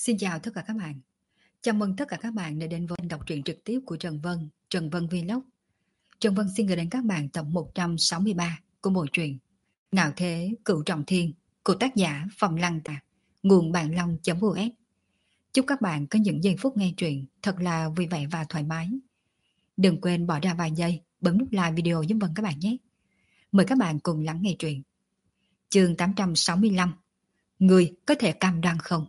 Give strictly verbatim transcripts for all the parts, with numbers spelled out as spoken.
Xin chào tất cả các bạn. Chào mừng tất cả các bạn đã đến với đọc truyện trực tiếp của Trần Vân, Trần Vân Vlog. Trần Vân xin gửi đến các bạn tập một trăm sáu mươi ba của bộ truyện Ngạo Thế Cửu Trọng Thiên của tác giả Phong Lăng Tạc, nguồn bạn long.us. Chúc các bạn có những giây phút nghe truyện thật là vui vẻ và thoải mái. Đừng quên bỏ ra vài giây bấm nút like video giúp Vân các bạn nhé. Mời các bạn cùng lắng nghe truyện. Chương tám trăm sáu mươi lăm. Người có thể cam đoan không?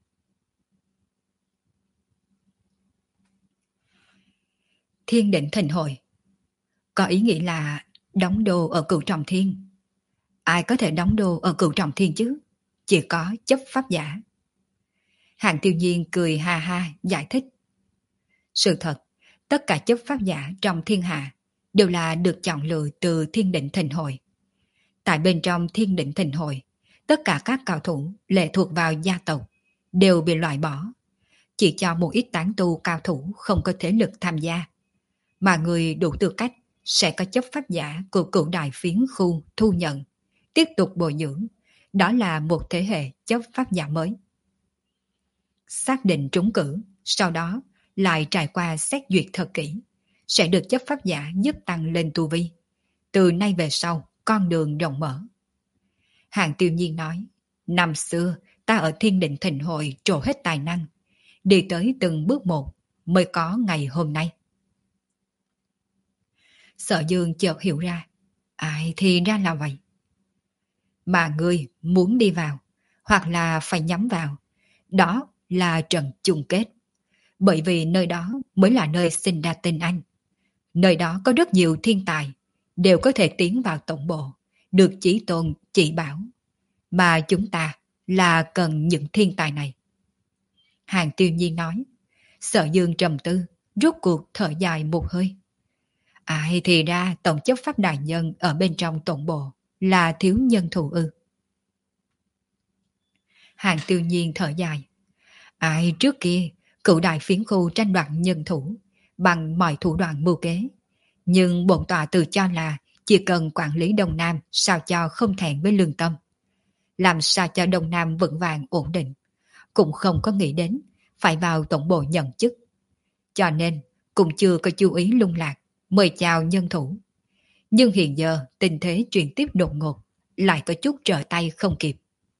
Thiên định thịnh hội có ý nghĩa là đóng đô ở Cửu Trọng Thiên. Ai có thể đóng đô ở Cửu Trọng Thiên chứ? Chỉ có chấp pháp giả. Hạng Tiêu Nhiên cười ha ha giải thích. Sự thật, tất cả chấp pháp giả trong thiên hạ đều là được chọn lựa từ thiên định thịnh hội. Tại bên trong thiên định thịnh hội, tất cả các cao thủ lệ thuộc vào gia tộc đều bị loại bỏ. Chỉ cho một ít tán tu cao thủ không có thế lực tham gia. Mà người đủ tư cách sẽ có chấp pháp giả của cửu đại phiến khu thu nhận, tiếp tục bồi dưỡng. Đó là một thế hệ chấp pháp giả mới. Xác định trúng cử, sau đó lại trải qua xét duyệt thật kỹ, sẽ được chấp pháp giả giúp tăng lên tu vi. Từ nay về sau, con đường rộng mở. Hạng Tiêu Nhiên nói, năm xưa ta ở thiên định thịnh hội trổ hết tài năng, đi tới từng bước một mới có ngày hôm nay. Sở Dương chợt hiểu ra, ai thì ra là vậy. Mà ngươi muốn đi vào, hoặc là phải nhắm vào, đó là trận chung kết. Bởi vì nơi đó mới là nơi sinh ra tên anh. Nơi đó có rất nhiều thiên tài, đều có thể tiến vào tổng bộ, được chỉ tôn chỉ bảo. Mà chúng ta là cần những thiên tài này. Hàng Tiêu Nhiên nói. Sở Dương trầm tư, rốt cuộc thở dài một hơi. Ai thì ra tổng chấp pháp đại nhân ở bên trong tổng bộ là thiếu nhân thủ ư? Hàng Tiêu Nhiên thở dài. Ai trước kia cựu đại phiến khu tranh đoạt nhân thủ bằng mọi thủ đoạn mưu kế, nhưng bổn tọa tự cho là chỉ cần quản lý Đông Nam sao cho không thẹn với lương tâm, làm sao cho Đông Nam vững vàng ổn định, cũng không có nghĩ đến phải vào tổng bộ nhận chức. Cho nên cũng chưa có chú ý lung lạc, mời chào nhân thủ. Nhưng hiện giờ tình thế chuyển tiếp đột ngột, lại có chút trở tay không kịp.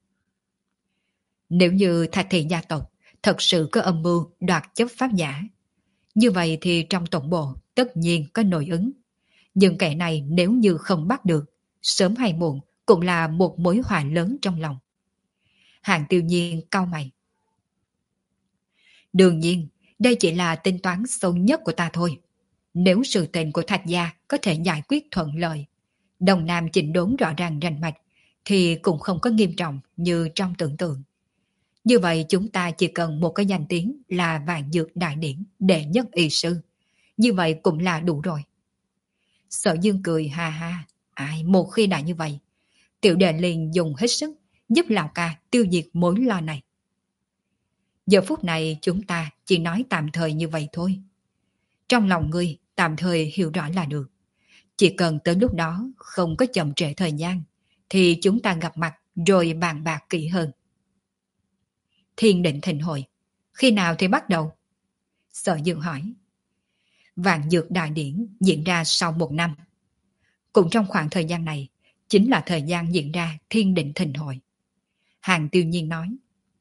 Nếu như Thạch Thị gia tộc thật sự có âm mưu đoạt chấp pháp giả, như vậy thì trong tổng bộ tất nhiên có nội ứng. Nhưng kẻ này nếu như không bắt được, sớm hay muộn cũng là một mối họa lớn trong lòng. Hạng Tiêu Nhiên cau mày. Đương nhiên, đây chỉ là tính toán sâu nhất của ta thôi. Nếu sự tình của Thạch gia có thể giải quyết thuận lợi, Đông Nam chỉnh đốn rõ ràng rành mạch, thì cũng không có nghiêm trọng như trong tưởng tượng. Như vậy chúng ta chỉ cần một cái danh tiếng là Vạn Dược Đại Điển đệ nhất y sư. Như vậy cũng là đủ rồi. Sở Dương cười ha ha. Ai một khi đã như vậy, tiểu đệ liền dùng hết sức giúp lão ca tiêu diệt mối lo này. Giờ phút này chúng ta chỉ nói tạm thời như vậy thôi. Trong lòng ngươi tạm thời hiểu rõ là được. Chỉ cần tới lúc đó không có chậm trễ thời gian, thì chúng ta gặp mặt rồi bàn bạc kỹ hơn. Thiên định thịnh hội, khi nào thì bắt đầu? Sở Dương hỏi. Vạn Dược Đại Điển diễn ra sau một năm. Cũng trong khoảng thời gian này, chính là thời gian diễn ra thiên định thịnh hội. Hàng Tiêu Nhiên nói.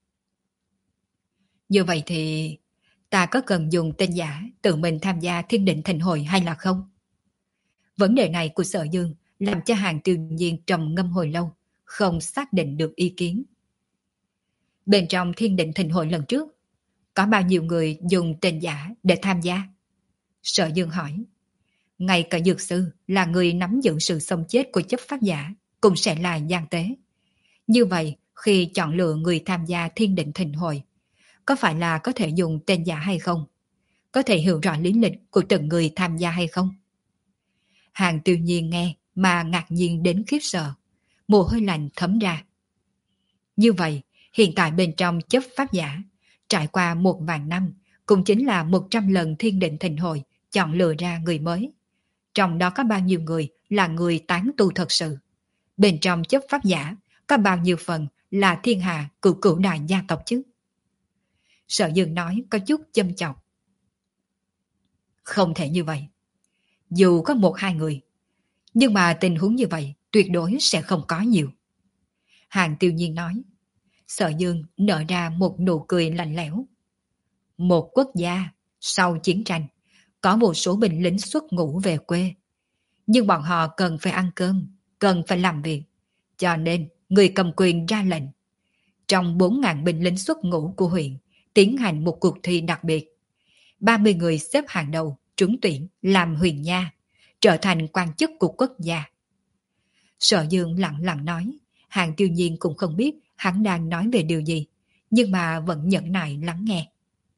Như vậy thì ta có cần dùng tên giả tự mình tham gia thiên định thịnh hội hay là không? Vấn đề này của Sở Dương làm cho Hàng Tiêu Nhiên trầm ngâm hồi lâu, không xác định được ý kiến. Bên trong thiên định thịnh hội lần trước, có bao nhiêu người dùng tên giả để tham gia? Sở Dương hỏi. Ngay cả dược sư là người nắm giữ sự sống chết của chấp pháp giả cũng sẽ là gian tế. Như vậy, khi chọn lựa người tham gia thiên định thịnh hội, có phải là có thể dùng tên giả hay không? Có thể hiểu rõ lý lịch của từng người tham gia hay không? Hàng Tiêu Nhiên nghe mà ngạc nhiên đến khiếp sợ, mồ hôi lạnh thấm ra. Như vậy, hiện tại bên trong chấp pháp giả, trải qua một vạn năm, cũng chính là một trăm lần thiên định thịnh hội chọn lựa ra người mới. Trong đó có bao nhiêu người là người tán tu thật sự? Bên trong chấp pháp giả, có bao nhiêu phần là thiên hạ cửu cửu đại gia tộc chứ? Sở Dương nói có chút châm chọc. Không thể như vậy. Dù có một hai người, nhưng mà tình huống như vậy tuyệt đối sẽ không có nhiều. Hàng Tiêu Nhiên nói. Sở Dương nở ra một nụ cười lạnh lẽo. Một quốc gia, sau chiến tranh, có một số binh lính xuất ngũ về quê. Nhưng bọn họ cần phải ăn cơm, cần phải làm việc. Cho nên, người cầm quyền ra lệnh. Trong bốn nghìn binh lính xuất ngũ của huyện, tiến hành một cuộc thi đặc biệt. ba mươi người xếp hàng đầu, trúng tuyển làm huyền nha, trở thành quan chức của quốc gia. Sở Dương lặng lặng nói, Hàng Tiêu Nhiên cũng không biết hắn đang nói về điều gì, nhưng mà vẫn nhẫn nại lắng nghe.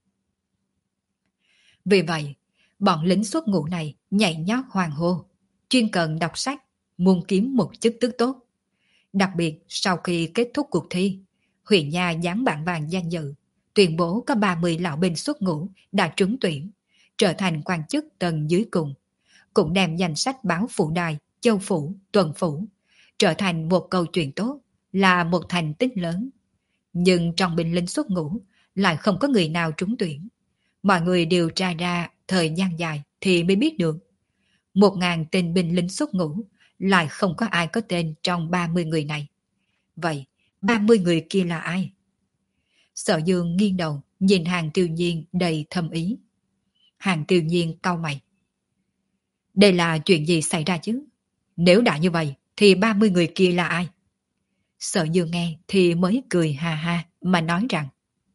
Vì vậy, bọn lính xuất ngũ này nhảy nhót hoàng hô, chuyên cần đọc sách, muốn kiếm một chức tước tốt. Đặc biệt sau khi kết thúc cuộc thi, huyện nhà dán bảng vàng danh dự, tuyên bố có ba mươi lão binh xuất ngũ đã trúng tuyển, trở thành quan chức tầng dưới cùng, cũng đem danh sách báo phủ đài, châu phủ, tuần phủ, trở thành một câu chuyện tốt, là một thành tích lớn. Nhưng trong binh lính xuất ngũ lại không có người nào trúng tuyển. Mọi người điều tra ra thời gian dài thì mới biết được. Một ngàn tên binh lính xuất ngũ lại không có ai có tên trong ba mươi người này. Vậy, ba mươi người kia là ai? Sở Dương nghiêng đầu, nhìn Hàng Tiêu Nhiên đầy thâm ý. Hàng Tiêu Nhiên cau mày. Đây là chuyện gì xảy ra chứ? Nếu đã như vậy, thì ba mươi người kia là ai? Sở Dương nghe thì mới cười ha ha mà nói rằng.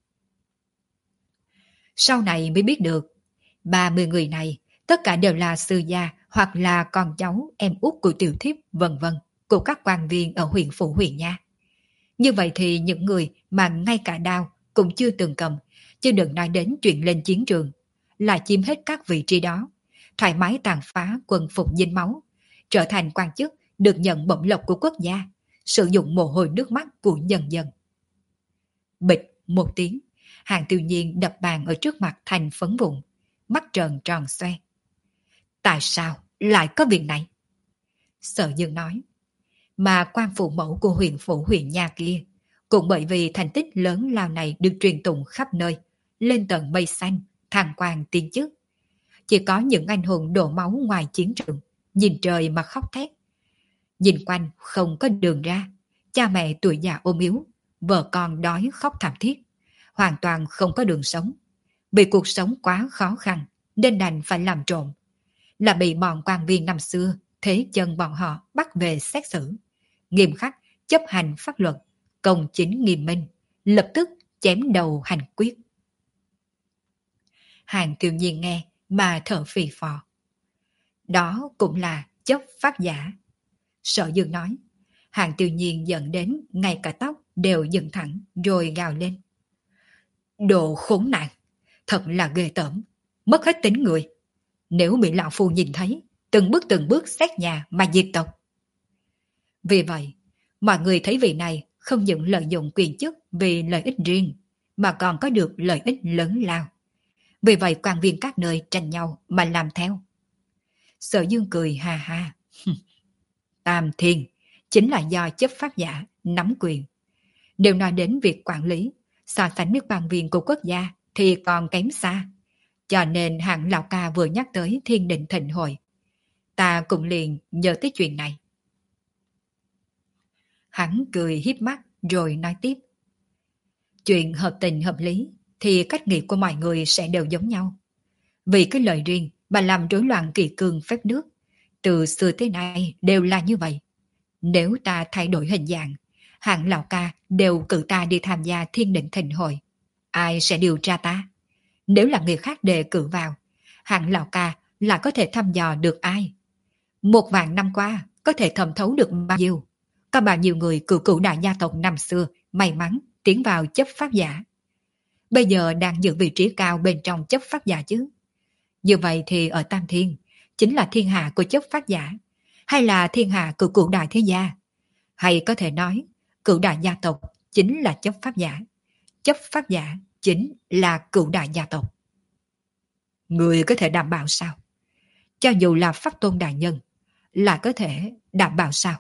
Sau này mới biết được, ba mươi người này tất cả đều là sư gia hoặc là con cháu, em út của tiểu thiếp vân vân của các quan viên ở huyện phủ huyện nha. Như vậy thì những người mà ngay cả đao cũng chưa từng cầm, chứ đừng nói đến chuyện lên chiến trường, là chiếm hết các vị trí đó, thoải mái tàn phá quân phục dinh máu, trở thành quan chức được nhận bổng lộc của quốc gia, sử dụng mồ hôi nước mắt của nhân dân. Bịch một tiếng, Hàng Tiêu Nhiên đập bàn ở trước mặt thành phấn vụn, mắt tròn tròn xoe. Tại sao lại có việc này? Sở Dương nói. Mà quan phụ mẫu của huyện phủ huyện nha kia, cũng bởi vì thành tích lớn lao này được truyền tụng khắp nơi, lên tận mây xanh, thăng quan tiên chức. Chỉ có những anh hùng đổ máu ngoài chiến trường, nhìn trời mà khóc thét. Nhìn quanh không có đường ra, cha mẹ tuổi già ôm yếu, vợ con đói khóc thảm thiết, hoàn toàn không có đường sống. Vì cuộc sống quá khó khăn nên đành phải làm trộm. Là bị bọn quan viên năm xưa thế chân bọn họ bắt về xét xử, nghiêm khắc chấp hành pháp luật, công chính nghiêm minh, lập tức chém đầu hành quyết. Hàng Tiêu Nhiên nghe mà thở phì phò. Đó cũng là chấp pháp giả. Sở Dương nói. Hàng Tiêu Nhiên giận đến ngay cả tóc đều dựng thẳng rồi gào lên. Đồ khốn nạn, thật là ghê tởm, mất hết tính người. Nếu bị lão phu nhìn thấy, từng bước từng bước xét nhà mà diệt tộc. Vì vậy, mọi người thấy vị này không những lợi dụng quyền chức vì lợi ích riêng, mà còn có được lợi ích lớn lao. Vì vậy quan viên các nơi tranh nhau mà làm theo. Sở Dương cười ha ha. Tam Thiên chính là do chấp pháp giả nắm quyền. Nếu nói đến việc quản lý, so sánh với quan viên của quốc gia thì còn kém xa. Cho nên hạng lão ca vừa nhắc tới thiên định thịnh hội, ta cũng liền nhớ tới chuyện này. Hắn cười hiếp mắt rồi nói tiếp. Chuyện hợp tình hợp lý thì cách nghĩ của mọi người sẽ đều giống nhau. Vì cái lợi riêng mà làm rối loạn kỷ cương phép nước, từ xưa tới nay đều là như vậy. Nếu ta thay đổi hình dạng, hạng lão ca đều cử ta đi tham gia thiên định thịnh hội, ai sẽ điều tra ta? Nếu là người khác đề cử vào, hạng lão ca là có thể thăm dò được ai? Một vạn năm qua có thể thẩm thấu được bao nhiêu? Có bao nhiêu người cựu cựu đại gia tộc năm xưa may mắn tiến vào chấp pháp giả, bây giờ đang giữ vị trí cao bên trong chấp pháp giả chứ? Như vậy thì ở Tam Thiên chính là thiên hạ của chấp pháp giả, hay là thiên hạ của cựu đại thế gia? Hay có thể nói cựu đại gia tộc chính là chấp pháp giả, chấp pháp giả chính là cựu đại gia tộc? Người có thể đảm bảo sao? Cho dù là pháp tôn đại nhân, là có thể đảm bảo sao?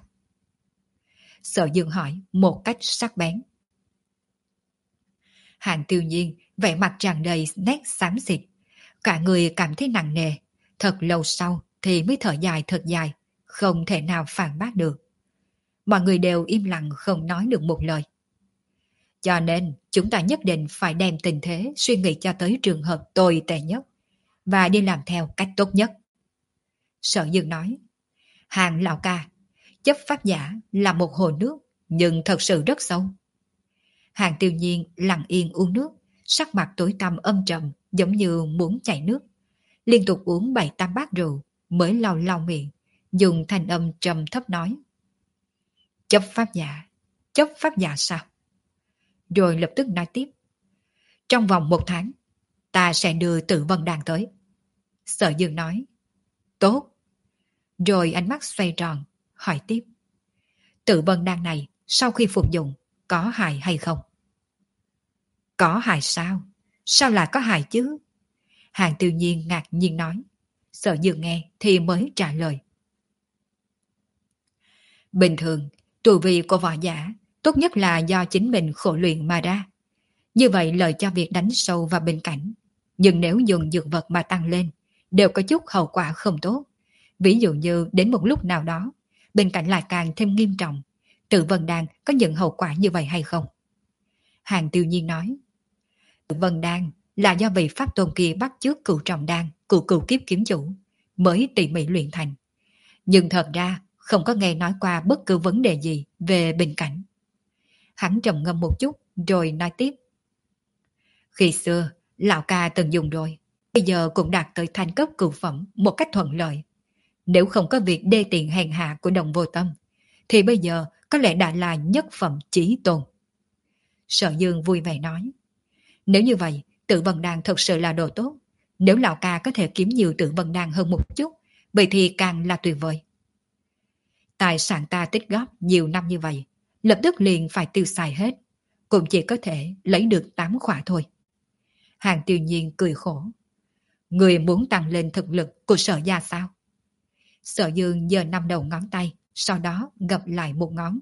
Sở Dương hỏi một cách sắc bén. Hàng Tiêu Nhiên vẻ mặt tràn đầy nét xám xịt, cả người cảm thấy nặng nề, thật lâu sau thì mới thở dài thật dài, không thể nào phản bác được. Mọi người đều im lặng không nói được một lời. Cho nên chúng ta nhất định phải đem tình thế suy nghĩ cho tới trường hợp tồi tệ nhất và đi làm theo cách tốt nhất. Sở Dương nói, Hàng lão ca, chấp pháp giả là một hồ nước nhưng thật sự rất sâu. Hàng Tiêu Nhiên lặng yên uống nước, sắc mặt tối tăm âm trầm giống như muốn chảy nước. Liên tục uống bảy tám bát rượu mới lau lau miệng, dùng thanh âm trầm thấp nói. Chấp pháp giả, chấp pháp giả sao? Rồi lập tức nói tiếp. Trong vòng một tháng, ta sẽ đưa Tử Vân Đan tới. Sở Dương nói. Tốt. Rồi ánh mắt xoay tròn, hỏi tiếp. Tử Vân Đan này sau khi phục dụng có hại hay không? Có hại sao? Sao lại có hại chứ? Hàng Tiêu Nhiên ngạc nhiên nói. Sở Dương nghe thì mới trả lời. Bình thường, tu vi của võ giả tốt nhất là do chính mình khổ luyện mà ra. Như vậy lợi cho việc đánh sâu vào bên cạnh. Nhưng nếu dùng dược vật mà tăng lên, đều có chút hậu quả không tốt. Ví dụ như đến một lúc nào đó, bên cạnh lại càng thêm nghiêm trọng. Tử Vân Đan có những hậu quả như vậy hay không? Hàng Tiêu Nhiên nói. Tử Vân Đan là do vị pháp tôn kia bắt chước cửu trọng đan, cửu cửu kiếp kiếm chủ, mới tỉ mỉ luyện thành. Nhưng thật ra không có nghe nói qua bất cứ vấn đề gì về bình cảnh. Hắn trầm ngâm một chút rồi nói tiếp. Khi xưa, lão ca từng dùng rồi, bây giờ cũng đạt tới thành cấp cửu phẩm một cách thuận lợi. Nếu không có việc đê tiện hèn hạ của Đồng Vô Tâm, thì bây giờ có lẽ đã là nhất phẩm chí tôn. Sở Dương vui vẻ nói. Nếu như vậy, Tử Vân Đan thật sự là đồ tốt. Nếu lão ca có thể kiếm nhiều Tử Vân Đan hơn một chút, vậy thì càng là tuyệt vời. Tài sản ta tích góp nhiều năm như vậy, lập tức liền phải tiêu xài hết, cũng chỉ có thể lấy được tám khỏa thôi. Hàng Tiêu Nhiên cười khổ. Người muốn tăng lên thực lực của Sở gia sao? Sở Dương giơ năm đầu ngón tay, sau đó gập lại một ngón.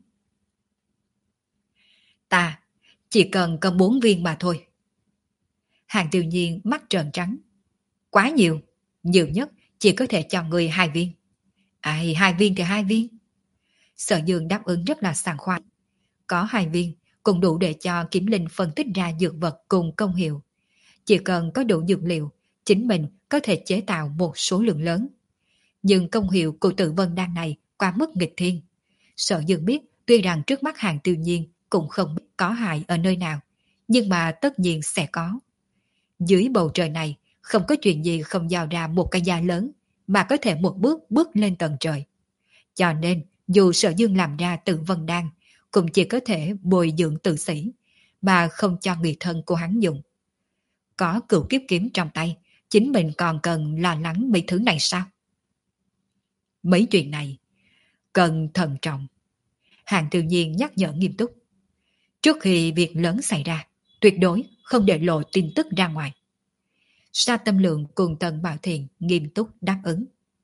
Ta chỉ cần có bốn viên mà thôi. Hàng Tiêu Nhiên mắt trợn trắng. Quá nhiều, nhiều nhất chỉ có thể cho người hai viên. Ai, hai viên thì hai viên. Sở Dương đáp ứng rất là sảng khoái. Có hai viên cũng đủ để cho Kiểm Linh phân tích ra dược vật cùng công hiệu. Chỉ cần có đủ dược liệu, chính mình có thể chế tạo một số lượng lớn. Nhưng công hiệu của Tử Vân Đan này quá mức nghịch thiên. Sở Dương biết tuy rằng trước mắt Hàng Tiêu Nhiên cũng không biết có hại ở nơi nào, nhưng mà tất nhiên sẽ có. Dưới bầu trời này không có chuyện gì không giao ra một cái giá lớn mà có thể một bước bước lên tầng trời. Cho nên dù Sở Dương làm ra Tử Vân Đan cũng chỉ có thể bồi dưỡng tử sĩ mà không cho người thân của hắn dùng. Có cửu kiếp kiếm trong tay, chính mình còn cần lo lắng mấy thứ này sao? Mấy chuyện này cần thận trọng. Hàng Tiêu Nhiên nhắc nhở nghiêm túc. Trước khi việc lớn xảy ra, tuyệt đối không để lộ tin tức ra ngoài. Sa Tâm Lượng cùng Tần Bảo Thiện nghiêm túc đáp ứng.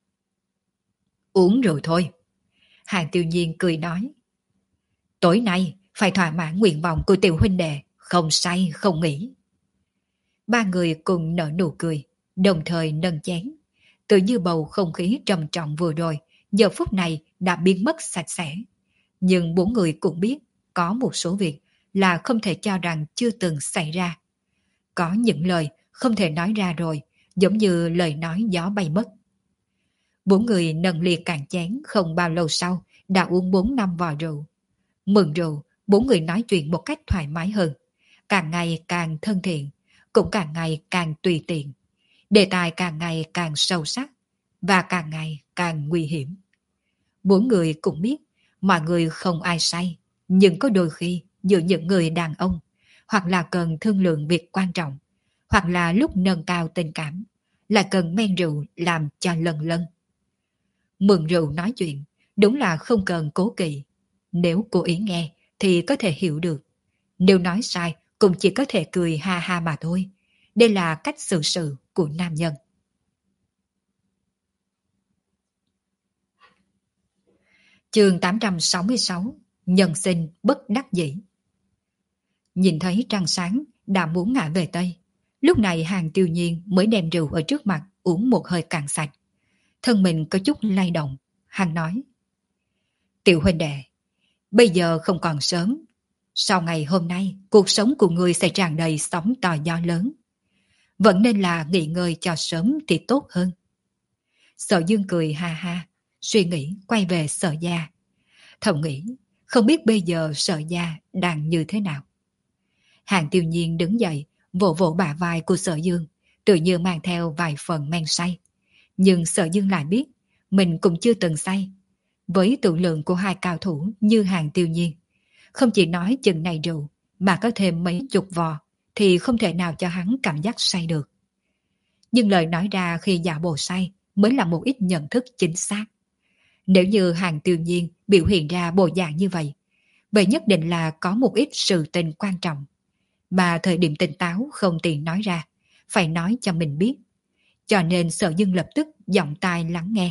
Uống rồi thôi. Hàng Tiêu Nhiên cười nói. Tối nay phải thỏa mãn nguyện vọng của tiểu huynh đệ, không say không nghỉ. Ba người cùng nở nụ cười, đồng thời nâng chén. Tự như bầu không khí trầm trọng vừa rồi, giờ phút này đã biến mất sạch sẽ. Nhưng bốn người cũng biết có một số việc là không thể cho rằng chưa từng xảy ra. Có những lời không thể nói ra rồi, giống như lời nói gió bay mất. Bốn người nâng ly cạn chén không bao lâu sau đã uống bốn năm vò rượu. Mừng rượu, bốn người nói chuyện một cách thoải mái hơn. Càng ngày càng thân thiện, cũng càng ngày càng tùy tiện. Đề tài càng ngày càng sâu sắc và càng ngày càng nguy hiểm. Bốn người cũng biết mọi người không ai say, nhưng có đôi khi giữa những người đàn ông hoặc là cần thương lượng việc quan trọng, hoặc là lúc nâng cao tình cảm, là cần men rượu làm cho lần lân. Mượn rượu nói chuyện đúng là không cần cố kỵ. Nếu cố ý nghe thì có thể hiểu được. Nếu nói sai cũng chỉ có thể cười ha ha mà thôi. Đây là cách xử sự của nam nhân. Chương tám trăm sáu mươi sáu. Nhân sinh bất đắc dĩ. Nhìn thấy trăng sáng đã muốn ngả về Tây, Lúc này Hàng Tiêu Nhiên mới đem rượu ở trước mặt uống một hơi cạn sạch. Thân mình có chút lay động. Hắn nói: Tiểu huynh đệ, bây giờ không còn sớm. Sau ngày hôm nay, cuộc sống của ngươi sẽ tràn đầy sóng to gió lớn. Vẫn nên là nghỉ ngơi cho sớm thì tốt hơn. Sở Dương cười ha ha, suy nghĩ quay về Sở gia. Thầm nghĩ, không biết bây giờ Sở gia đang như thế nào. Hàng Tiêu Nhiên đứng dậy, vỗ vỗ bả vai của Sở Dương, tự như mang theo vài phần men say. Nhưng Sở Dương lại biết, mình cũng chưa từng say. Với tự lượng của hai cao thủ như Hàng Tiêu Nhiên, không chỉ nói chừng này rượu, mà có thêm mấy chục vò, thì không thể nào cho hắn cảm giác say được. Nhưng lời nói ra khi giả bộ say mới là một ít nhận thức chính xác. Nếu như Hàng Tiêu Nhiên biểu hiện ra bộ dạng như vậy, vậy nhất định là có một ít sự tình quan trọng, mà thời điểm tỉnh táo không tiện nói ra, phải nói cho mình biết. Cho nên Sở Dương lập tức giọng tai lắng nghe.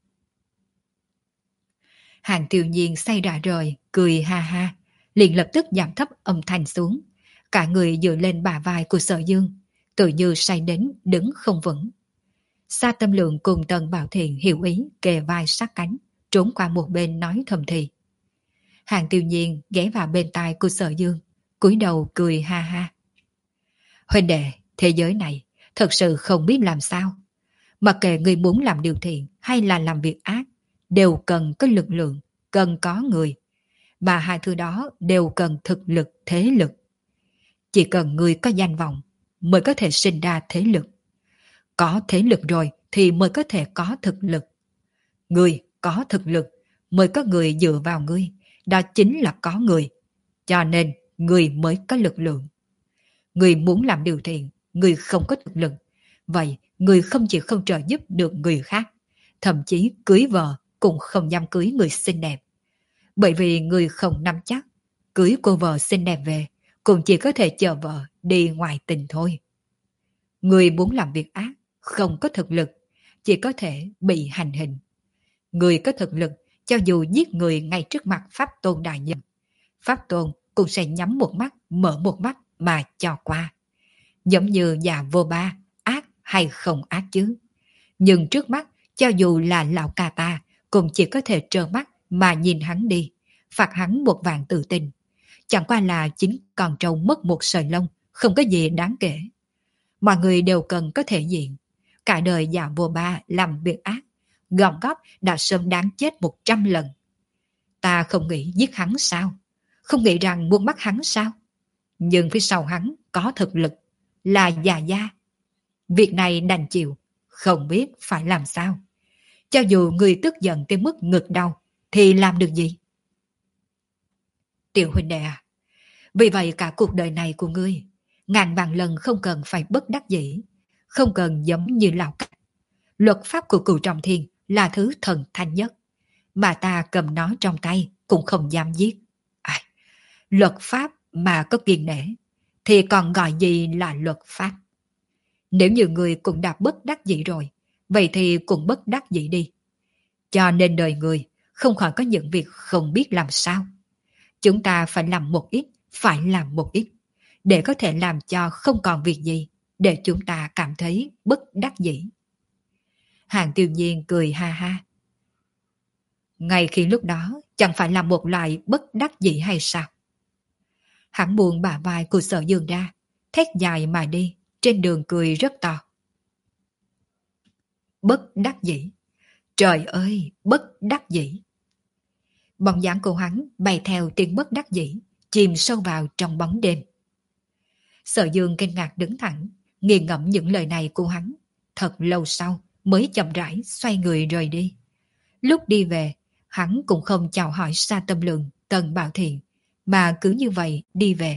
Hàng Tiêu Nhiên say rã rời, cười ha ha, liền lập tức giảm thấp âm thanh xuống, cả người dựa lên bả vai của Sở Dương, tự như say đến đứng không vững. Sa Tâm Lượng cùng Tần Bảo Thiện hiểu ý kề vai sát cánh, trốn qua một bên nói thầm thì. Hàng Tiêu Nhiên ghé vào bên tai của Sở Dương, cúi đầu cười ha ha. Huynh đệ, thế giới này thật sự không biết làm sao. Mặc kệ người muốn làm điều thiện hay là làm việc ác, đều cần có lực lượng, cần có người. Và hai thứ đó đều cần thực lực, thế lực. Chỉ cần người có danh vọng mới có thể sinh ra thế lực. Có thế lực rồi thì mới có thể có thực lực. Người có thực lực mới có người dựa vào ngươi, đó chính là có người. Cho nên người mới có lực lượng. Người muốn làm điều thiện, người không có thực lực. Vậy người không chỉ không trợ giúp được người khác, thậm chí cưới vợ cũng không dám cưới người xinh đẹp. Bởi vì người không nắm chắc, cưới cô vợ xinh đẹp về cũng chỉ có thể chờ vợ đi ngoài tình thôi. Người muốn làm việc ác, không có thực lực, chỉ có thể bị hành hình. Người có thực lực, cho dù giết người ngay trước mặt Pháp Tôn đại nhân, Pháp Tôn cũng sẽ nhắm một mắt, mở một mắt mà cho qua. Giống như già vô ba, ác hay không ác chứ. Nhưng trước mắt, cho dù là lão ca ta, cũng chỉ có thể trơ mắt mà nhìn hắn đi, phạt hắn một vạn tự tình. Chẳng qua là chính con trâu mất một sợi lông, không có gì đáng kể. Mọi người đều cần có thể diện. Cả đời già vô ba làm việc ác, gom góp đã sớm đáng chết một trăm lần. Ta không nghĩ giết hắn sao? Không nghĩ rằng muốn bắt hắn sao? Nhưng phía sau hắn có thực lực, là già gia. Việc này đành chịu, không biết phải làm sao. Cho dù người tức giận tới mức ngực đau, thì làm được gì? Tiểu huynh đệ à, vì vậy cả cuộc đời này của ngươi, ngàn vạn lần không cần phải bất đắc dĩ, không cần giống như lão cách. Luật pháp của Cửu Trọng Thiên là thứ thần thánh nhất, mà ta cầm nó trong tay cũng không dám giết. À, luật pháp mà có kiên nể, thì còn gọi gì là luật pháp? Nếu như người cũng đã bất đắc dĩ rồi, vậy thì cũng bất đắc dĩ đi. Cho nên đời người không khỏi có những việc không biết làm sao. Chúng ta phải làm một ít, phải làm một ít, để có thể làm cho không còn việc gì, để chúng ta cảm thấy bất đắc dĩ. Hàng Tiêu Nhiên cười ha ha. Ngay khi lúc đó, chẳng phải là một loại bất đắc dĩ hay sao? Hắn buông bả vai của Sở Dương ra, thét dài mà đi, trên đường cười rất to. Bất đắc dĩ. Trời ơi, bất đắc dĩ. Bóng dáng của hắn bay theo tiếng bất đắc dĩ, chìm sâu vào trong bóng đêm. Sở Dương kinh ngạc đứng thẳng, nghiền ngẫm những lời này của hắn. Thật lâu sau mới chậm rãi xoay người rời đi. Lúc đi về, hắn cũng không chào hỏi Sa Tâm Lượng, Tần Bảo Thiện, mà cứ như vậy đi về.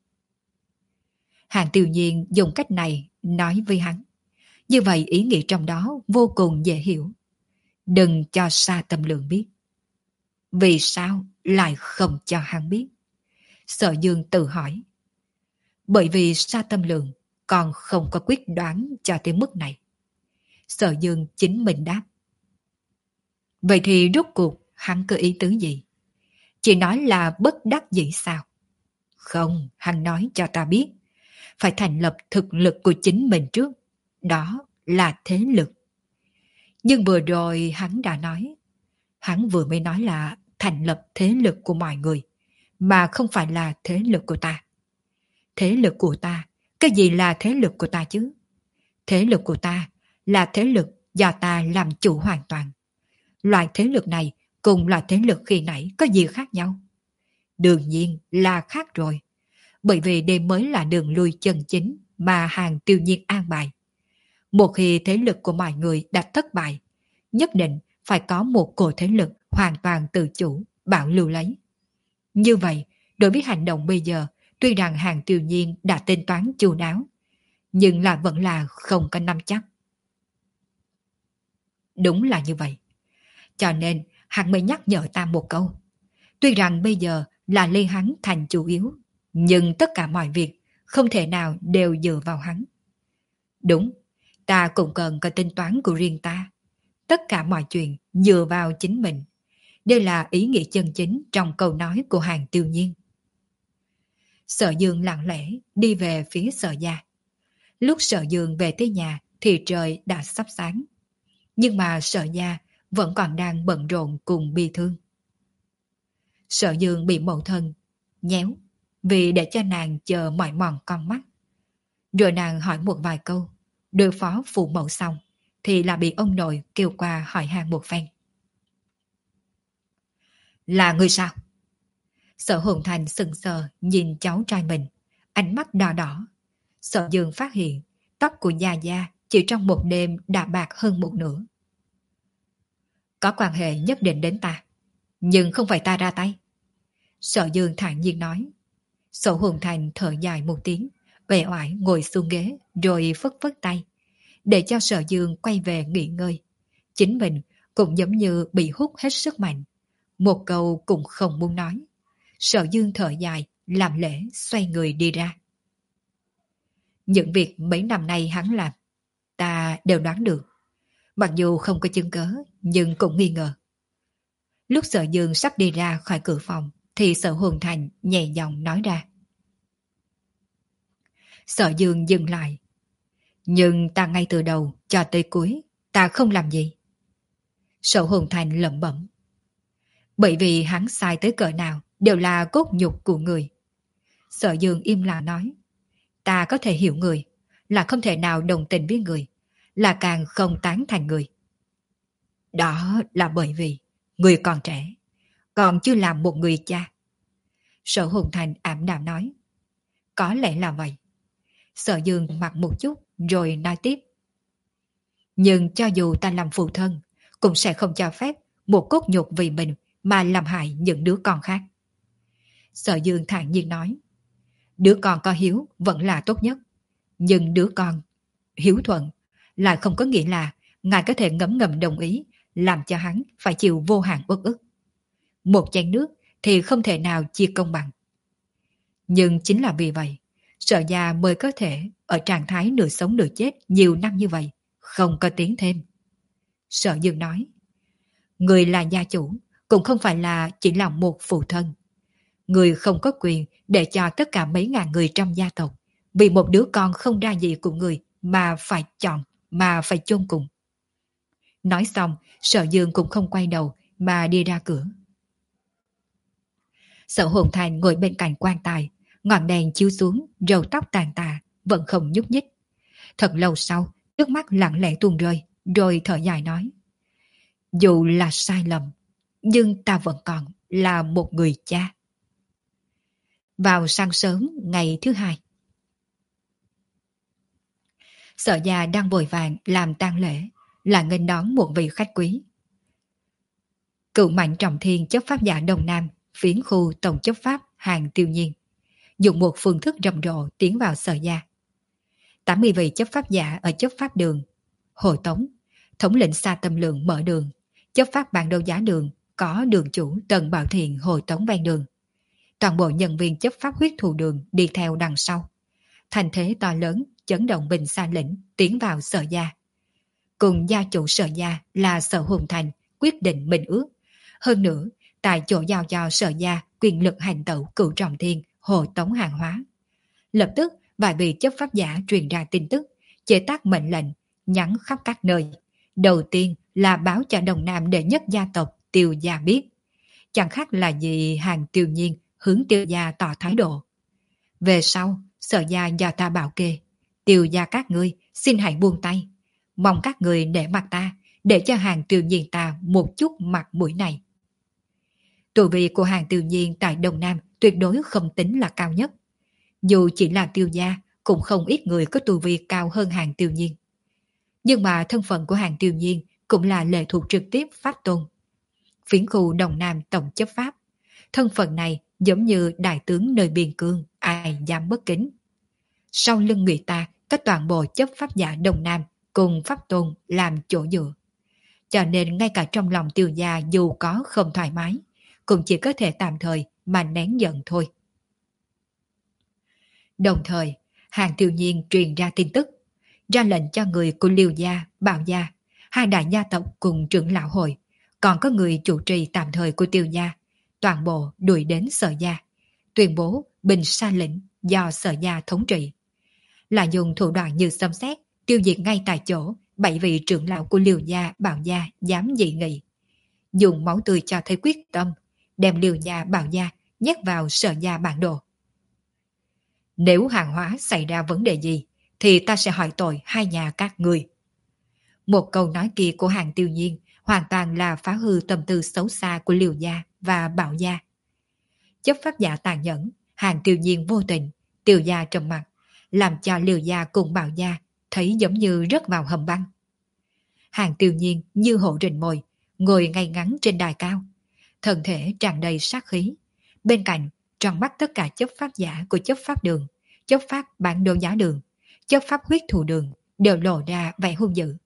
Hàng Tiêu Nhiên dùng cách này nói với hắn. Như vậy ý nghĩa trong đó vô cùng dễ hiểu. Đừng cho Sa Tâm Lượng biết. Vì sao lại không cho hắn biết? Sở Dương tự hỏi. Bởi vì Sa Tâm Lượng còn không có quyết đoán cho tới mức này. Sở Dương chính mình đáp. Vậy thì rốt cuộc hắn có ý tứ gì? Chỉ nói là bất đắc dĩ sao? Không, hắn nói cho ta biết. phải thành lập thực lực của chính mình trước. Đó là thế lực. Nhưng vừa rồi hắn đã nói, hắn vừa mới nói là thành lập thế lực của mọi người, mà không phải là thế lực của ta. Thế lực của ta, cái gì là thế lực của ta chứ? Thế lực của ta là thế lực do ta làm chủ hoàn toàn. Loại thế lực này cùng loại thế lực khi nãy có gì khác nhau? Đương nhiên là khác rồi. Bởi vì đây mới là đường lui chân chính mà Hàng Tiêu Nhiên an bài. Một khi thế lực của mọi người đã thất bại, nhất định phải có một cổ thế lực hoàn toàn tự chủ, bảo lưu lấy. Như vậy, đối với hành động bây giờ, tuy rằng Hàng Tiêu Nhiên đã tính toán chu đáo, nhưng là vẫn là không có nắm chắc. Đúng là như vậy. Cho nên, hắn mới nhắc nhở ta một câu. Tuy rằng bây giờ là lấy hắn thành chủ yếu, nhưng tất cả mọi việc không thể nào đều dựa vào hắn. Đúng, ta cũng cần có tính toán của riêng ta. Tất cả mọi chuyện dựa vào chính mình. Đây là ý nghĩa chân chính trong câu nói của Hàng Tiêu Nhiên. Sở Dương lặng lẽ đi về phía Sở gia. Lúc Sở Dương về tới nhà thì trời đã sắp sáng. Nhưng mà Sở gia vẫn còn đang bận rộn cùng bi thương. Sở Dương bị mẫu thân nhéo vì để cho nàng chờ mỏi mòn con mắt. Rồi nàng hỏi một vài câu, đối phó phụ mẫu xong thì là bị ông nội kêu qua hỏi han một phen. Là người sao? Sở Hồn Thành sừng sờ nhìn cháu trai mình, ánh mắt đỏ đỏ. Sở Dương phát hiện tóc của Gia Gia chỉ trong một đêm đã bạc hơn một nửa. Có quan hệ nhất định đến ta, nhưng không phải ta ra tay. Sở Dương thản nhiên nói. Sở Hồn Thành thở dài một tiếng, uể oải ngồi xuống ghế rồi phất phất tay, để cho Sở Dương quay về nghỉ ngơi. Chính mình cũng giống như bị hút hết sức mạnh, một câu cũng không muốn nói. Sở Dương thở dài, làm lễ xoay người đi ra. Những việc mấy năm nay hắn làm, ta đều đoán được. Mặc dù không có chứng cớ, nhưng cũng nghi ngờ. Lúc Sở Dương sắp đi ra khỏi cửa phòng, thì Sở Hồn Thành nhẹ giọng nói ra. Sở Dương dừng lại. Nhưng ta ngay từ đầu cho tới cuối, ta không làm gì. Sở Hồn Thành lẩm bẩm. Bởi vì hắn sai tới cỡ nào đều là cốt nhục của người. Sở Dương im lặng nói. Ta có thể hiểu người, là không thể nào đồng tình với người, là càng không tán thành người. Đó là bởi vì người còn trẻ, còn chưa làm một người cha. Sở Hồn Thành ảm đạm nói. Có lẽ là vậy. Sở Dương mặc một chút rồi nói tiếp. Nhưng cho dù ta làm phụ thân, cũng sẽ không cho phép một cốt nhục vì mình mà làm hại những đứa con khác. Sở Dương thản nhiên nói. Đứa con có hiếu vẫn là tốt nhất. Nhưng đứa con hiếu thuận lại không có nghĩa là ngài có thể ngấm ngầm đồng ý làm cho hắn phải chịu vô hạn uất ức. Một chén nước thì không thể nào chia công bằng. Nhưng chính là vì vậy, Sở gia mới có thể ở trạng thái nửa sống nửa chết nhiều năm như vậy, không có tiến thêm. Sở Dương nói. Người là gia chủ, cũng không phải là chỉ là một phụ thân. Người không có quyền để cho tất cả mấy ngàn người trong gia tộc vì một đứa con không ra gì của người mà phải chọn, mà phải chôn cùng. Nói xong, Sở Dương cũng không quay đầu mà đi ra cửa. Sở Hồn Thành ngồi bên cạnh quan tài, ngọn đèn chiếu xuống, râu tóc tàn tạ, vẫn không nhúc nhích. Thật lâu sau, nước mắt lặng lẽ tuôn rơi, rồi thở dài nói. Dù là sai lầm, nhưng ta vẫn còn là một người cha. Vào sáng sớm ngày thứ hai, Sở gia đang vội vàng làm tang lễ, là nghênh đón một vị khách quý. Cựu Mạnh Trọng Thiên chấp pháp giả Đông Nam, phiến khu tổng chấp pháp Hàng Tiêu Nhiên, dùng một phương thức rầm rộ tiến vào Sở gia. tám mươi vị chấp pháp giả ở chấp pháp đường, Hồ Tống, thống lĩnh Sa Tâm Lượng mở đường, chấp pháp bản đấu giá đường, có đường chủ Tần Bảo Thiện Hồ Tống ven đường. Toàn bộ nhân viên chấp pháp huyết thù đường đi theo đằng sau. Thành thế to lớn, chấn động Bình Sa lĩnh, tiến vào Sở gia. Cùng gia chủ Sở gia là Sở Hồn Thành quyết định minh ước. Hơn nữa, tại chỗ giao cho Sở gia quyền lực hành tẩu Cửu Trọng Thiên, Hồ Tống hàng hóa. Lập tức Vài vị chấp pháp giả truyền ra tin tức, chế tác mệnh lệnh, nhắn khắp các nơi. Đầu tiên là báo cho Đồng Nam đệ nhất gia tộc Tiêu gia biết. Chẳng khác là gì Hàng Tiêu Nhiên hướng Tiêu gia tỏ thái độ. Về sau, Sở gia do ta bảo kê, Tiêu gia các ngươi xin hãy buông tay. Mong các người để mặt ta, để cho Hàng Tiêu Nhiên ta một chút mặt mũi này. Tu vi của Hàng Tiêu Nhiên tại Đông Nam tuyệt đối không tính là cao nhất. Dù chỉ là Tiêu gia, cũng không ít người có tu vi cao hơn Hàng Tiêu Nhiên. Nhưng mà thân phận của Hàng Tiêu Nhiên cũng là lệ thuộc trực tiếp Pháp Tôn. Phiến khu Đông Nam tổng chấp pháp. Thân phận này giống như đại tướng nơi biên cương, ai dám bất kính. Sau lưng người ta có toàn bộ chấp pháp giả Đông Nam cùng Pháp Tôn làm chỗ dựa. Cho nên ngay cả trong lòng Tiêu gia dù có không thoải mái, cũng chỉ có thể tạm thời mà nén giận thôi. Đồng thời, Hàng Tiêu Nhiên truyền ra tin tức, ra lệnh cho người của Liêu gia, Bảo gia, hai đại gia tộc cùng trưởng lão hội, còn có người chủ trì tạm thời của Tiêu gia, toàn bộ đuổi đến Sở gia, tuyên bố Bình Sa lĩnh do Sở gia thống trị. Là dùng thủ đoạn như xâm xét, tiêu diệt ngay tại chỗ bảy vị trưởng lão của Liêu gia, Bảo gia dám dị nghị. Dùng máu tươi cho thấy quyết tâm, đem Liêu gia, Bảo gia nhét vào Sở gia bản đồ. Nếu hàng hóa xảy ra vấn đề gì, thì ta sẽ hỏi tội hai nhà các người. Một câu nói kia của Hàng Tiêu Nhiên hoàn toàn là phá hư tâm tư xấu xa của Liêu gia và Bảo gia. Chấp pháp giả tàn nhẫn, Hàng Tiêu Nhiên vô tình, Tiêu gia trầm mặc, làm cho Liêu gia cùng Bảo gia thấy giống như rớt vào hầm băng. Hàng Tiêu Nhiên như hổ rình mồi, ngồi ngay ngắn trên đài cao, thân thể tràn đầy sát khí. Bên cạnh, trong mắt tất cả chấp pháp giả của chấp pháp đường, chấp pháp bản đồ giá đường, chấp pháp huyết thù đường đều lộ ra vẻ hung dữ.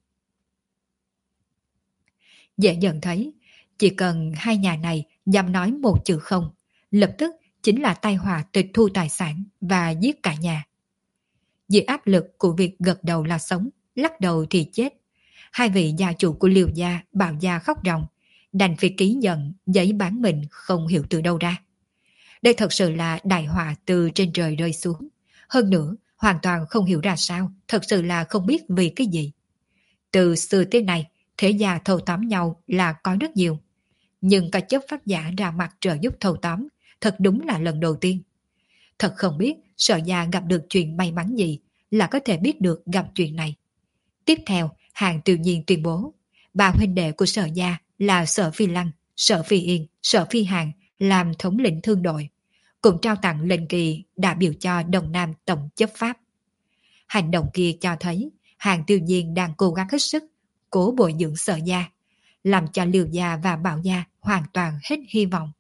Dễ nhận thấy, chỉ cần hai nhà này dám nói một chữ không, lập tức chính là tai họa tịch thu tài sản và giết cả nhà. Dưới áp lực của việc gật đầu là sống, lắc đầu thì chết, hai vị gia chủ của Liêu gia, Bảo gia khóc ròng, đành phải ký nhận giấy bán mình không hiểu từ đâu ra. Đây thật sự là đại họa từ trên trời rơi xuống. Hơn nữa, hoàn toàn không hiểu ra sao, thật sự là không biết vì cái gì. Từ xưa tới nay, thế gia thâu tóm nhau là có rất nhiều. Nhưng cả chấp pháp giả ra mặt trợ giúp thâu tóm, thật đúng là lần đầu tiên. Thật không biết Sở gia gặp được chuyện may mắn gì là có thể biết được gặp chuyện này. Tiếp theo, Hàng Tiêu Nhiên tuyên bố, ba huynh đệ của Sở gia là Sở Phi Lăng, Sở Phi Yên, Sở Phi Hàng làm thống lĩnh thương đội, cùng trao tặng lệnh kỳ đại biểu cho Đông Nam tổng chấp pháp. Hành động kia cho thấy Hàng Tiêu Nhiên đang cố gắng hết sức cố bồi dưỡng Sở gia, làm cho Liêu gia và Bảo gia hoàn toàn hết hy vọng.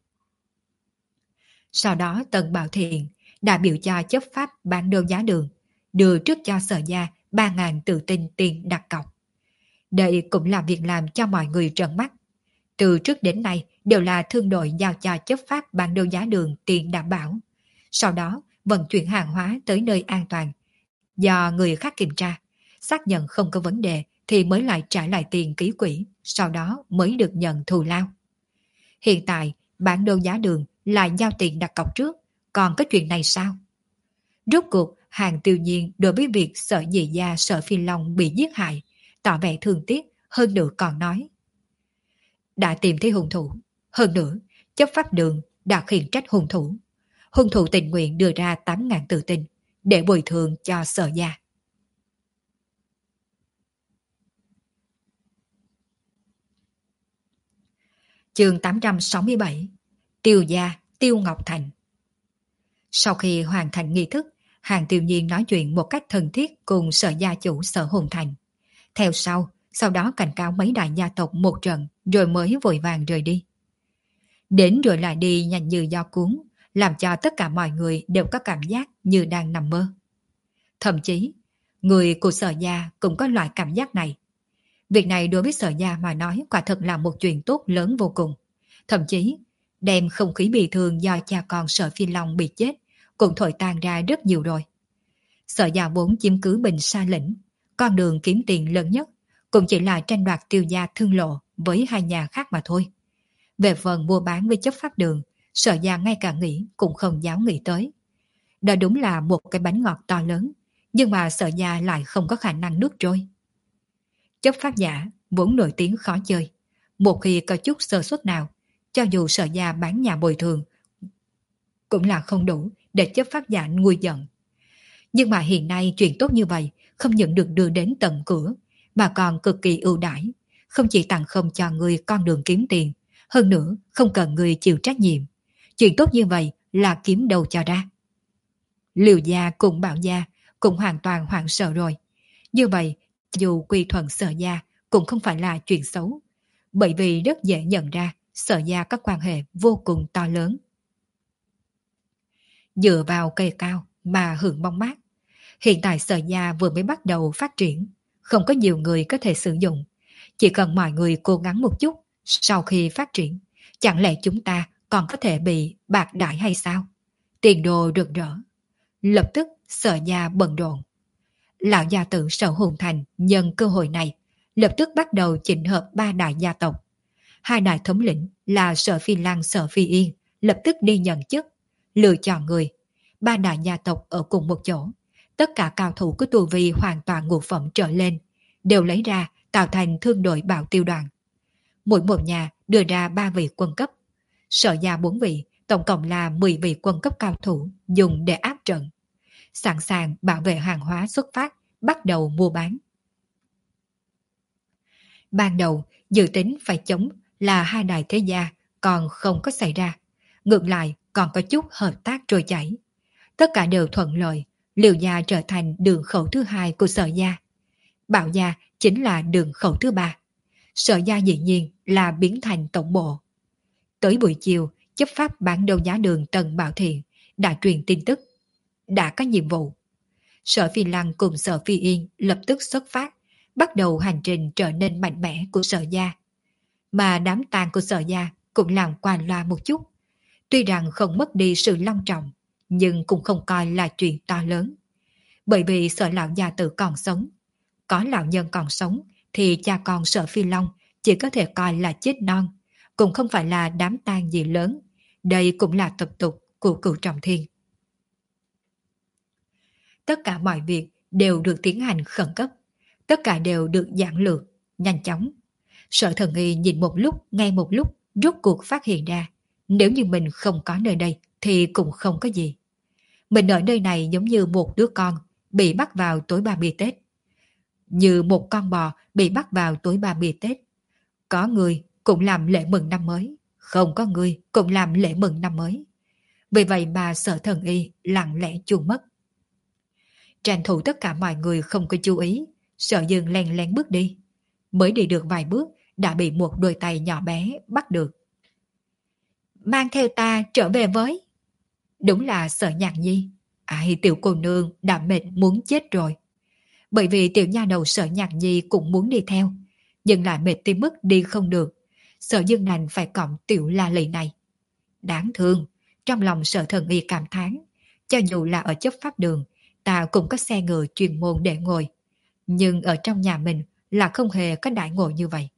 Sau đó Tần Bảo Thiện đại biểu cho chấp pháp bản đồ giá đường, đưa trước cho Sở gia ba ngàn tự tin tiền đặt cọc. Đây cũng là việc làm cho mọi người trợn mắt. Từ trước đến nay đều là thương đội giao cho chấp pháp bản đồ giá đường tiền đảm bảo. Sau đó vận chuyển hàng hóa tới nơi an toàn. Do người khác kiểm tra, xác nhận không có vấn đề thì mới lại trả lại tiền ký quỹ, sau đó mới được nhận thù lao. Hiện tại bản đồ giá đường lại giao tiền đặt cọc trước, còn có chuyện này sao? Rốt cuộc Hàng Tiêu Nhiên đối với việc Sở Dì gia Sở Phi Long bị giết hại, tỏ vẻ thương tiếc, hơn nữa còn nói. Đã tìm thấy hung thủ, hơn nữa chấp pháp đường đã khiển trách hung thủ. Hung thủ tình nguyện đưa ra tám ngàn tự tin để bồi thường cho Sở gia. Chương tám trăm sáu mươi bảy. Tiêu gia, Tiêu Ngọc Thành. Sau khi hoàn thành nghi thức, Hàng Tiêu Nhiên nói chuyện một cách thân thiết cùng Sở gia chủ Sở Hồn Thành. Theo sau, sau đó cảnh cáo mấy đại gia tộc một trận rồi mới vội vàng rời đi. Đến rồi lại đi nhanh như gió cuốn, làm cho tất cả mọi người đều có cảm giác như đang nằm mơ. Thậm chí, người của Sở gia cũng có loại cảm giác này. Việc này đối với Sở gia mà nói quả thật là một chuyện tốt lớn vô cùng. Thậm chí, đem không khí bị thương do cha con Sở Phi Long bị chết cũng thổi tan ra rất nhiều rồi. Sở gia vốn chiếm cứ Bình Sa lĩnh, con đường kiếm tiền lớn nhất cũng chỉ là tranh đoạt Tiêu gia Thương Lộ với hai nhà khác mà thôi. Về phần mua bán với chấp pháp đường, Sở gia ngay cả nghĩ cũng không dám nghĩ tới. Đó đúng là một cái bánh ngọt to lớn, nhưng mà Sở Gia lại không có khả năng nuốt trôi. Chấp pháp giả vốn nổi tiếng khó chơi. Một khi có chút sơ suất nào, cho dù Sở Gia bán nhà bồi thường, cũng là không đủ để chấp pháp giả nguôi giận. Nhưng mà hiện nay chuyện tốt như vậy không những được đưa đến tận cửa, mà còn cực kỳ ưu đãi, không chỉ tặng không cho người con đường kiếm tiền, hơn nữa không cần người chịu trách nhiệm. Chuyện tốt như vậy là kiếm đâu cho ra. Liều gia cùng Bảo gia cũng hoàn toàn hoảng sợ rồi. Như vậy, dù quy thuận Sở Gia cũng không phải là chuyện xấu, bởi vì rất dễ nhận ra Sở Gia có quan hệ vô cùng to lớn. Dựa vào cây cao mà hưởng bóng mát. Hiện tại Sở Gia vừa mới bắt đầu phát triển, không có nhiều người có thể sử dụng. Chỉ cần mọi người cố gắng một chút, sau khi phát triển, chẳng lẽ chúng ta còn có thể bị bạc đãi hay sao? Tiền đồ rực rỡ. Lập tức Sở Gia bận rộn. Lão gia tử Sở Hùng Thành nhân cơ hội này, lập tức bắt đầu chỉnh hợp ba đại gia tộc. Hai đại thống lĩnh là Sở Phi Lăng, Sở Phi Yên lập tức đi nhận chức, lựa chọn người. Ba đại gia tộc ở cùng một chỗ, tất cả cao thủ có tu vi hoàn toàn ngũ phẩm trở lên, đều lấy ra tạo thành thương đội bảo tiêu đoàn. Mỗi một nhà đưa ra ba vị quân cấp. Sở Gia bốn vị, tổng cộng là mười vị quân cấp cao thủ dùng để áp trận. Sẵn sàng bảo vệ hàng hóa xuất phát, bắt đầu mua bán. Ban đầu, dự tính phải chống là hai đại thế gia, còn không có xảy ra. Ngược lại, còn có chút hợp tác trôi chảy. Tất cả đều thuận lợi, Liều Gia trở thành đường khẩu thứ hai của Sở Gia. Bảo Gia chính là đường khẩu thứ ba. Sở Gia dĩ nhiên là biến thành tổng bộ. Tới buổi chiều, chấp pháp bán đấu giá đường Tần Bảo Thiện đã truyền tin tức, đã có nhiệm vụ. Sở Phi Lăng cùng Sở Phi Yên lập tức xuất phát, bắt đầu hành trình trở nên mạnh mẽ của Sở Gia. Mà đám tang của Sở Gia cũng làm qua loa một chút. Tuy rằng không mất đi sự long trọng, nhưng cũng không coi là chuyện to lớn. Bởi vì Sở lão gia tử còn sống. Có lão nhân còn sống thì cha con Sở Phi Long chỉ có thể coi là chết non, cũng không phải là đám tang gì lớn. Đây cũng là tập tục của Cửu Trọng Thiên. Tất cả mọi việc đều được tiến hành khẩn cấp, tất cả đều được giản lược, nhanh chóng. Sở Thần Y nhìn một lúc, nghe một lúc, rốt cuộc phát hiện ra, nếu như mình không có nơi đây thì cũng không có gì. Mình ở nơi này giống như một đứa con bị bắt vào tối ba mươi Tết. Như một con bò bị bắt vào tối ba mươi Tết. Có người cũng làm lễ mừng năm mới, không có người cũng làm lễ mừng năm mới. Vì vậy mà Sở Thần Y lặng lẽ chuồn mất. Tranh thủ tất cả mọi người không có chú ý, Sở Dương len lén bước đi. Mới đi được vài bước đã bị một đôi tay nhỏ bé bắt được. Mang theo ta trở về với. Đúng là Sở Nhạc Nhi. Ai, tiểu cô nương đã mệt muốn chết rồi. Bởi vì tiểu nha đầu Sở Nhạc Nhi cũng muốn đi theo, nhưng lại mệt tới mức đi không được. Sở Dương đành phải cõng tiểu la lị này. Đáng thương, trong lòng Sở Thần Y cảm thán, cho dù là ở chấp pháp đường, ta cũng có xe ngựa chuyên môn để ngồi, nhưng ở trong nhà mình là không hề có đại ngộ như vậy.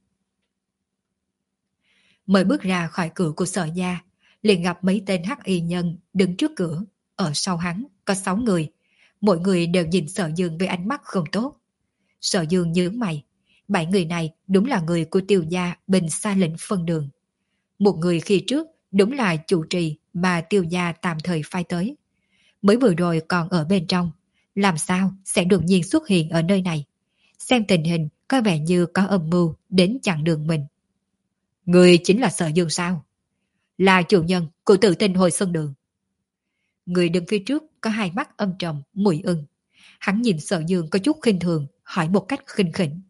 Mới bước ra khỏi cửa của Sở Gia, liền gặp mấy tên hắc y nhân đứng trước cửa. Ở sau hắn có sáu người, mỗi người đều nhìn Sở Dương với ánh mắt không tốt. Sở Dương nhướng mày, bảy người này đúng là người của Tiêu gia bên xa lệnh phân đường. Một người khi trước đúng là chủ trì mà Tiêu gia tạm thời phái tới. Mới vừa rồi còn ở bên trong, làm sao sẽ đột nhiên xuất hiện ở nơi này? Xem tình hình có vẻ như có âm mưu đến chặn đường mình. Người chính là Sở Dương sao? Là chủ nhân của Tự Tinh Hồi Xuân Đường. Người đứng phía trước có hai mắt âm trầm, mùi ưng. Hắn nhìn Sở Dương có chút khinh thường, hỏi một cách khinh khỉnh.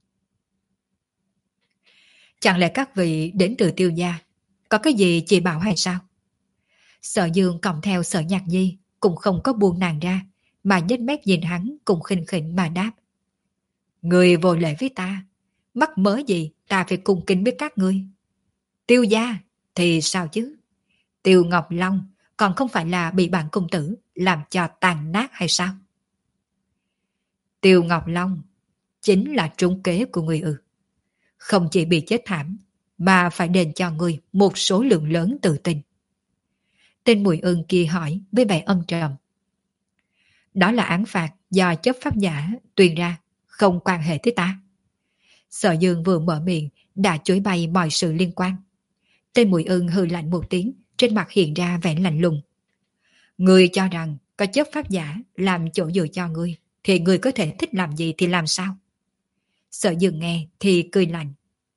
Chẳng lẽ các vị đến từ Tiêu gia, có cái gì chỉ bảo hay sao? Sở Dương cộng theo Sở Nhạc Nhi cũng không có buông nàng ra, mà nhếch mép nhìn hắn cùng khinh khỉnh mà đáp. Người vô lễ với ta, mắc mớ gì ta phải cung kính với các ngươi. Tiêu gia thì sao chứ? Tiêu Ngọc Long còn không phải là bị bản công tử làm cho tàn nát hay sao? Tiêu Ngọc Long chính là trúng kế của người ư. Không chỉ bị chết thảm, mà phải đền cho người một số lượng lớn tự tin. Tên Mùi Ưng kia hỏi với vẻ âm trầm. Đó là án phạt do chấp pháp giả tuyên ra, không quan hệ tới ta. Sở Dương vừa mở miệng đã chối bay mọi sự liên quan. Tên Mùi Ưng hừ lạnh một tiếng, trên mặt hiện ra vẻ lạnh lùng. Ngươi cho rằng có chấp pháp giả làm chỗ dựa cho ngươi, thì ngươi có thể thích làm gì thì làm sao? Sở Dương nghe thì cười lạnh.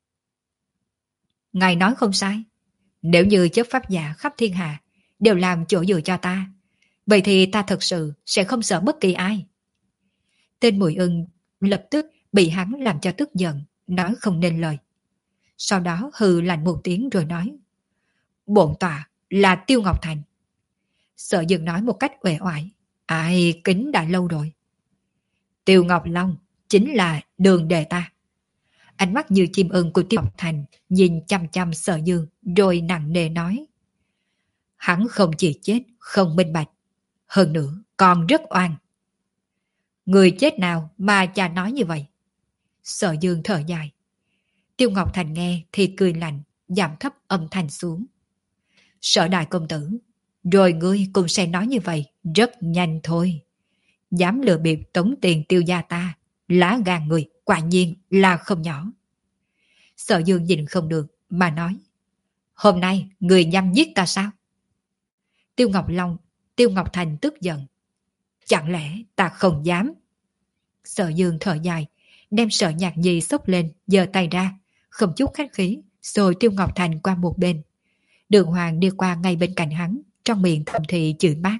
Ngài nói không sai. Nếu như chấp pháp giả khắp thiên hạ đều làm chỗ dựa cho ta, vậy thì ta thật sự sẽ không sợ bất kỳ ai. Tên Mùi Ưng lập tức bị hắn làm cho tức giận, nói không nên lời. Sau đó hừ lạnh một tiếng rồi nói. Bổn tọa là Tiêu Ngọc Thành. Sở Dương nói một cách uể oải. Ai kính đã lâu rồi. Tiêu Ngọc Long chính là đường đề ta. Ánh mắt như chim ưng của Tiêu Ngọc Thành nhìn chăm chăm Sở Dương rồi nặng nề nói. Hắn không chỉ chết, không minh bạch. Hơn nữa còn rất oan. Người chết nào mà cha nói như vậy? Sở Dương thở dài. Tiêu Ngọc Thành nghe thì cười lạnh, giảm thấp âm thanh xuống. Sở đại công tử, rồi ngươi cũng sẽ nói như vậy rất nhanh thôi. Dám lừa bịp tống tiền Tiêu gia ta, lá gan người quả nhiên là không nhỏ. Sở Dương nhìn không được mà nói. Hôm nay người nhằm giết ta sao? Tiêu Ngọc Long, Tiêu Ngọc Thành tức giận. Chẳng lẽ ta không dám? Sở Dương thở dài, đem Sở Nhạc Nhi xốc lên, giơ tay ra, không chút khách khí, rồi Tiêu Ngọc Thành qua một bên. Đường Hoàng đi qua ngay bên cạnh hắn, trong miệng thầm thì chửi mát.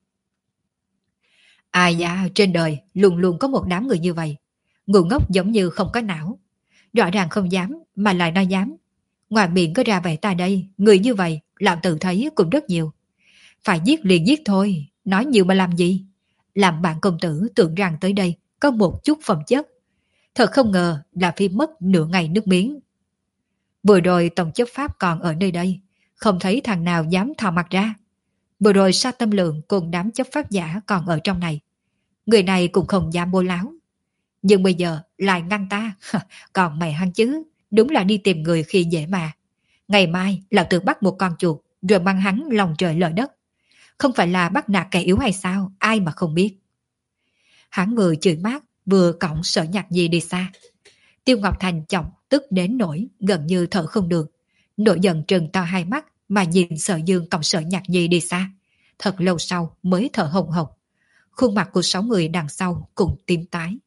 Ai da, trên đời luôn luôn có một đám người như vậy, ngu ngốc giống như không có não. Rõ ràng không dám mà lại nói dám. Ngoài miệng có ra vẻ ta đây, người như vậy lão tự thấy cũng rất nhiều. Phải giết liền giết thôi, nói nhiều mà làm gì? Làm bạn công tử tưởng rằng tới đây có một chút phẩm chất. Thật không ngờ là phi mất nửa ngày nước miếng. Vừa rồi tổng chấp pháp còn ở nơi đây, không thấy thằng nào dám thò mặt ra. Vừa rồi Sa Tâm Lượng cùng đám chấp pháp giả còn ở trong này. Người này cũng không dám bôi láo. Nhưng bây giờ lại ngăn ta. Còn mẹ hắn chứ, đúng là đi tìm người khi dễ mà. Ngày mai lão tử bắt một con chuột rồi mang hắn lòng trời lở đất. Không phải là bắt nạt kẻ yếu hay sao, ai mà không biết. Hắn vừa chửi mát, vừa cõng Sở Nhạc Nhi đi xa. Tiêu Ngọc Thành chọc tức đến nỗi gần như thở không được. Nổi giận trừng to hai mắt mà nhìn Sở Dương cõng Sở Nhạc Nhi đi xa. Thật lâu sau mới thở hồng hộc. Khuôn mặt của sáu người đằng sau cũng tím tái.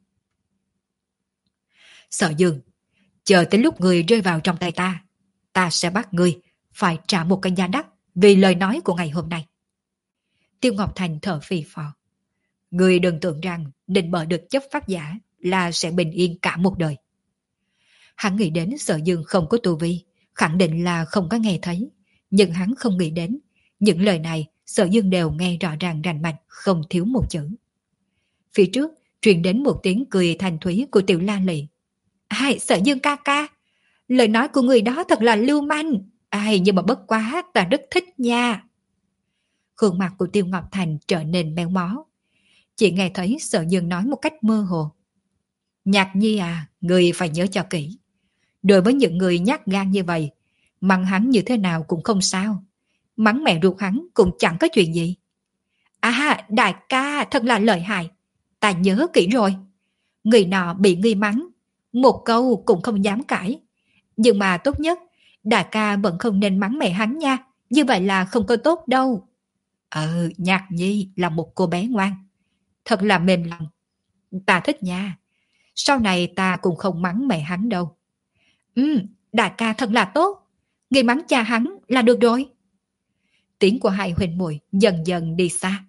Sở Dương, chờ tới lúc người rơi vào trong tay ta, ta sẽ bắt người phải trả một cái giá đắt vì lời nói của ngày hôm nay. Tiêu Ngọc Thành thở phì phò. Người đừng tưởng rằng định bợ được chấp pháp giả là sẽ bình yên cả một đời. Hắn nghĩ đến Sở Dương không có tu vi, khẳng định là không có nghe thấy. Nhưng hắn không nghĩ đến, những lời này Sở Dương đều nghe rõ ràng rành mạch, không thiếu một chữ. Phía trước truyền đến một tiếng cười thanh thúy của Tiểu La Lị. Ai, Sở Dương ca ca, lời nói của người đó thật là lưu manh. Ai, nhưng mà bất quá ta rất thích nha. Khuôn mặt của Tiêu Ngọc Thành trở nên méo mó. Chỉ nghe thấy Sở Dương nói một cách mơ hồ. Nhạc Nhi à, người phải nhớ cho kỹ. Đối với những người nhát gan như vậy, mắng hắn như thế nào cũng không sao. Mắng mẹ ruột hắn cũng chẳng có chuyện gì. À, đại ca thật là lợi hại. Ta nhớ kỹ rồi. Người nọ bị ngươi mắng, một câu cũng không dám cãi. Nhưng mà tốt nhất, đại ca vẫn không nên mắng mẹ hắn nha. Như vậy là không có tốt đâu. Ừ, Nhạc Nhi là một cô bé ngoan. Thật là mềm lòng. Ta thích nha. Sau này ta cũng không mắng mẹ hắn đâu. Ừ, đại ca thật là tốt. Người mắng cha hắn là được rồi. Tiếng của hai huynh muội dần dần đi xa.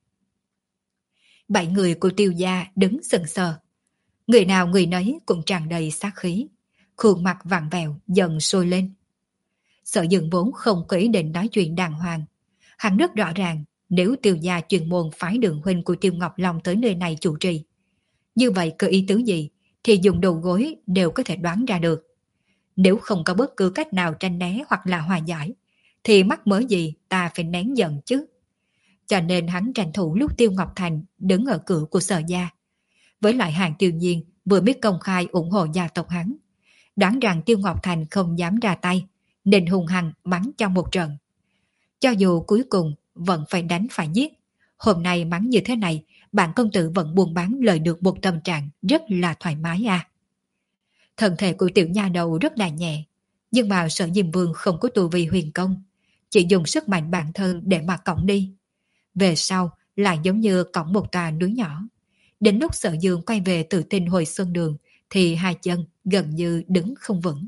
Bảy người của Tiêu gia đứng sừng sờ. Người nào người nấy cũng tràn đầy sát khí. Khuôn mặt vặn vẹo dần sôi lên. Sở Dương vốn không có ý định nói chuyện đàng hoàng. Hắn rất rõ ràng, nếu Tiêu gia chuyên môn phái đường huynh của Tiêu Ngọc Long tới nơi này chủ trì, như vậy cơ ý tứ gì thì dùng đầu gối đều có thể đoán ra được. Nếu không có bất cứ cách nào tranh né hoặc là hòa giải, thì mắc mớ gì ta phải nén giận chứ. Cho nên hắn tranh thủ lúc Tiêu Ngọc Thành đứng ở cửa của Sở gia. Với lại Hàng Tiêu Nhiên vừa biết công khai ủng hộ gia tộc hắn, đoán rằng Tiêu Ngọc Thành không dám ra tay, nên hung hăng mắng trong một trận. Cho dù cuối cùng vẫn phải đánh phải giết, hôm nay mắng như thế này bạn công tử vẫn buôn bán lời được một tâm trạng rất là thoải mái à. Thân thể của tiểu nha đầu rất là nhẹ, nhưng mà Sở Diêm Vương không có tu vi huyền công, chỉ dùng sức mạnh bản thân để mà cõng đi. Về sau lại giống như cõng một tòa núi nhỏ. Đến lúc Sở Dương quay về Tự Tinh Hồi Xuân Đường thì hai chân gần như đứng không vững.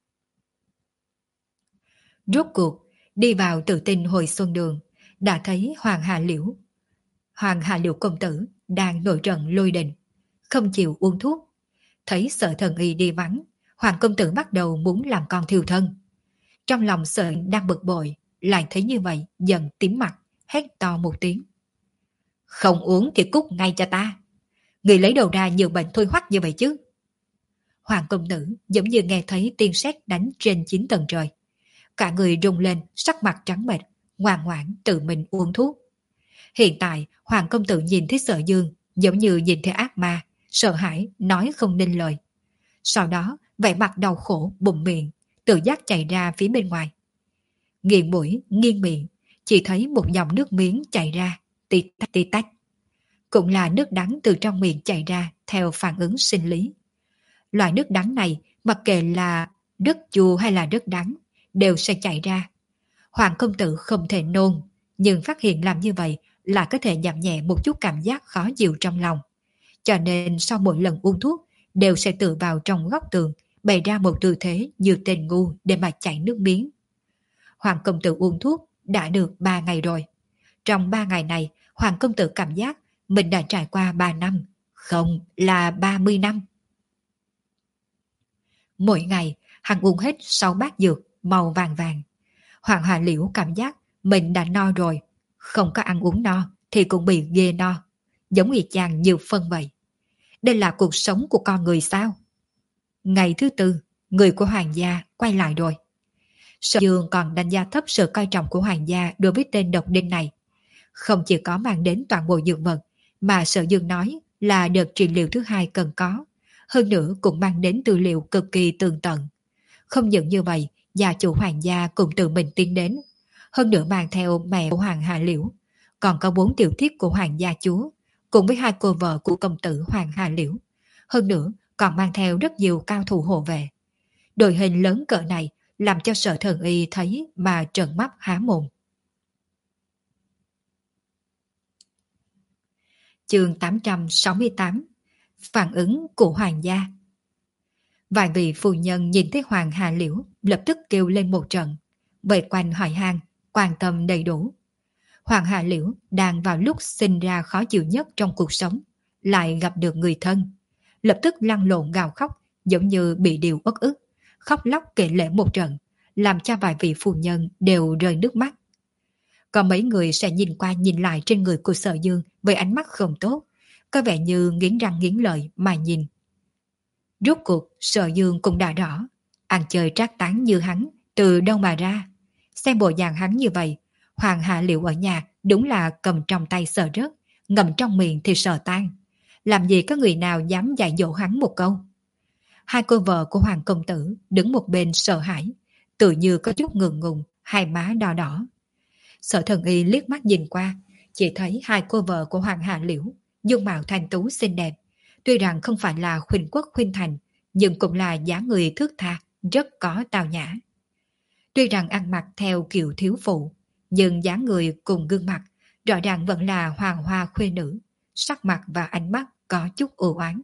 Rốt cuộc đi vào Tự Tinh Hồi Xuân Đường, đã thấy Hoàng Hà Liễu. Hoàng Hà Liễu công tử đang nổi trận lôi đình, không chịu uống thuốc. Thấy Sở Thần Y đi vắng, Hoàng công tử bắt đầu muốn làm con thiêu thân. Trong lòng Sở đang bực bội, lại thấy như vậy dần tím mặt, hét to một tiếng. Không uống thì cút ngay cho ta. Người lấy đầu ra nhiều bệnh thôi hoắc như vậy chứ. Hoàng công tử giống như nghe thấy tiên sét đánh trên chín tầng trời. Cả người rung lên, sắc mặt trắng bệch, ngoan ngoãn tự mình uống thuốc. Hiện tại Hoàng công tử nhìn thấy Sở Dương giống như nhìn thấy ác ma, sợ hãi nói không nên lời. Sau đó vẻ mặt đau khổ bụng miệng, tự giác chạy ra phía bên ngoài. Nghiêng mũi, nghiêng miệng, chỉ thấy một dòng nước miếng chảy ra, tí tách tí tách. Cũng là nước đắng từ trong miệng chảy ra theo phản ứng sinh lý. Loại nước đắng này mặc kệ là rất chua hay là rất đắng đều sẽ chảy ra. Hoàng công tử không thể nôn, nhưng phát hiện làm như vậy là có thể giảm nhẹ một chút cảm giác khó chịu trong lòng. Cho nên sau mỗi lần uống thuốc đều sẽ tự vào trong góc tường bày ra một tư thế như tên ngu để mà chảy nước miếng. Hoàng công tử uống thuốc đã được ba ngày rồi. Trong ba ngày này Hoàng công tử cảm giác mình đã trải qua ba năm, không là ba mươi năm. Mỗi ngày hắn uống hết sáu bát dược màu vàng vàng. Hoàng Hà Liễu cảm giác mình đã no rồi, không có ăn uống no thì cũng bị ghê no, giống y chang nhiều phân vậy. Đây là cuộc sống của con người sao? Ngày thứ tư, người của Hoàng gia quay lại rồi. Sở Dương còn đánh giá thấp sự coi trọng của Hoàng gia đối với tên độc đinh này. Không chỉ có mang đến toàn bộ dược vật mà Sở Dương nói là đợt trị liệu thứ hai cần có, hơn nữa cũng mang đến tư liệu cực kỳ tường tận. Không những như vậy, gia chủ Hoàng gia cũng tự mình tiến đến, hơn nữa mang theo mẹ của Hoàng Hà Liễu, còn có bốn tiểu thiếp của Hoàng gia chúa, cùng với hai cô vợ của công tử Hoàng Hà Liễu, hơn nữa còn mang theo rất nhiều cao thủ hộ vệ. Đội hình lớn cỡ này làm cho Sở Thần Y thấy mà trợn mắt há mồm. Chương tám trăm sáu mươi tám. Phản ứng của Hoàng gia. Vài vị phu nhân nhìn thấy Hoàng Hà Liễu lập tức kêu lên một trận, vây quanh hỏi han, quan tâm đầy đủ. Hoàng Hà Liễu đang vào lúc sinh ra khó chịu nhất trong cuộc sống, lại gặp được người thân, lập tức lăn lộn gào khóc, giống như bị điều uất ức, khóc lóc kể lể một trận, làm cho vài vị phu nhân đều rơi nước mắt. Có mấy người sẽ nhìn qua nhìn lại trên người của Sở Dương với ánh mắt không tốt, có vẻ như nghiến răng nghiến lợi mà nhìn. Rốt cuộc Sở Dương cũng đã rõ, ăn chơi trác tán như hắn từ đâu mà ra. Xem bộ dạng hắn như vậy, Hoàng Hạ Liễu ở nhà đúng là cầm trong tay sợ rớt, ngậm trong miệng thì sợ tan. Làm gì có người nào dám dạy dỗ hắn một câu. Hai cô vợ của Hoàng công tử đứng một bên sợ hãi, tự như có chút ngượng ngùng, hai má đỏ đỏ. Sở Thần Y liếc mắt nhìn qua, chỉ thấy hai cô vợ của Hoàng Hạ Liễu dung mạo thanh tú xinh đẹp, tuy rằng không phải là khuynh quốc khuynh thành, nhưng cũng là dáng người thước tha, rất có tào nhã. Tuy rằng ăn mặc theo kiểu thiếu phụ, nhưng dáng người cùng gương mặt rõ ràng vẫn là hoàng hoa khuê nữ, sắc mặt và ánh mắt có chút u oán.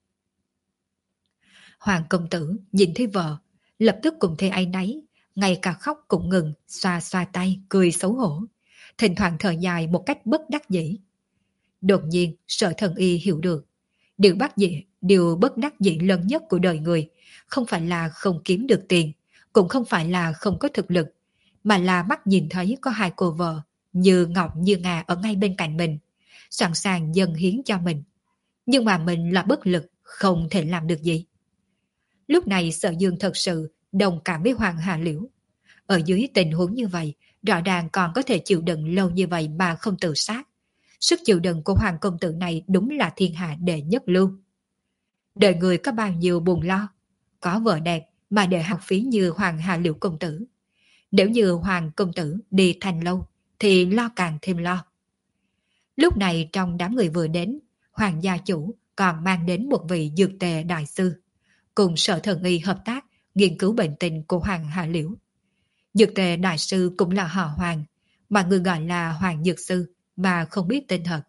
Hoàng công tử nhìn thấy vợ, lập tức cùng thấy áy náy, ngay cả khóc cũng ngừng, xoa xoa tay, cười xấu hổ, thỉnh thoảng thở dài một cách bất đắc dĩ. Đột nhiên, Sở Thần Y hiểu được, điều bất dĩ, điều bất đắc dĩ lớn nhất của đời người, không phải là không kiếm được tiền, cũng không phải là không có thực lực, mà là mắt nhìn thấy có hai cô vợ, như ngọc như ngà ở ngay bên cạnh mình, sẵn sàng dâng hiến cho mình. Nhưng mà mình là bất lực, không thể làm được gì. Lúc này Sở Dương thật sự đồng cảm với Hoàng Hà Liễu. Ở dưới tình huống như vậy, rõ ràng còn có thể chịu đựng lâu như vậy mà không tự sát. Sức chịu đựng của Hoàng công tử này đúng là thiên hạ đệ nhất lưu. Đời người có bao nhiêu buồn lo, có vợ đẹp mà để học phí như Hoàng Hà Liễu công tử. Nếu như Hoàng công tử đi thành lâu thì lo càng thêm lo. Lúc này trong đám người vừa đến, Hoàng gia chủ còn mang đến một vị dược tề đại sư, cùng Sở Thần Y hợp tác nghiên cứu bệnh tình của Hoàng Hà Liễu. Dược tề đại sư cũng là họ Hoàng, mà người gọi là Hoàng Dược Sư mà không biết tên thật.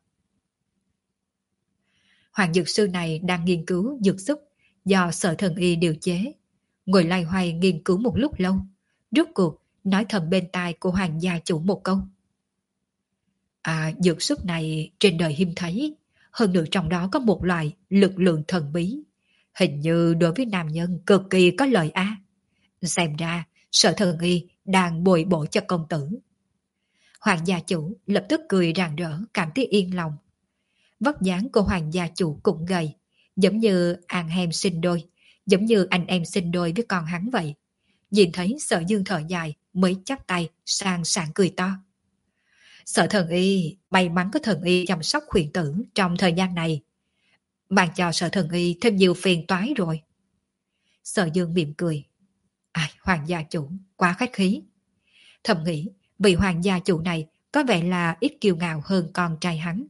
Hoàng Dược Sư này đang nghiên cứu dược xúc do Sở Thần Y điều chế, ngồi loay hoay nghiên cứu một lúc lâu, rốt cuộc nói thầm bên tai của Hoàng gia chủ một câu. À, dược xúc này trên đời hiếm thấy, hơn nữa trong đó có một loại lực lượng thần bí, hình như đối với nam nhân cực kỳ có lợi á. Xem ra Sở Thần Y đang bồi bổ cho công tử. Hoàng gia chủ lập tức cười rạng rỡ, cảm thấy yên lòng. Vóc dáng của Hoàng gia chủ cũng gầy, giống như anh em sinh đôi, giống như anh em sinh đôi với con hắn vậy. Nhìn thấy Sở Dương thở dài mới chắp tay sang sảng cười to. Sở Thần Y may mắn có Thần Y chăm sóc huyền tử trong thời gian này, mang cho Sở Thần Y thêm nhiều phiền toái rồi. Sở Dương mỉm cười. Ai, Hoàng gia chủ quá khách khí. Thầm nghĩ vị Hoàng gia chủ này có vẻ là ít kiêu ngạo hơn con trai hắn.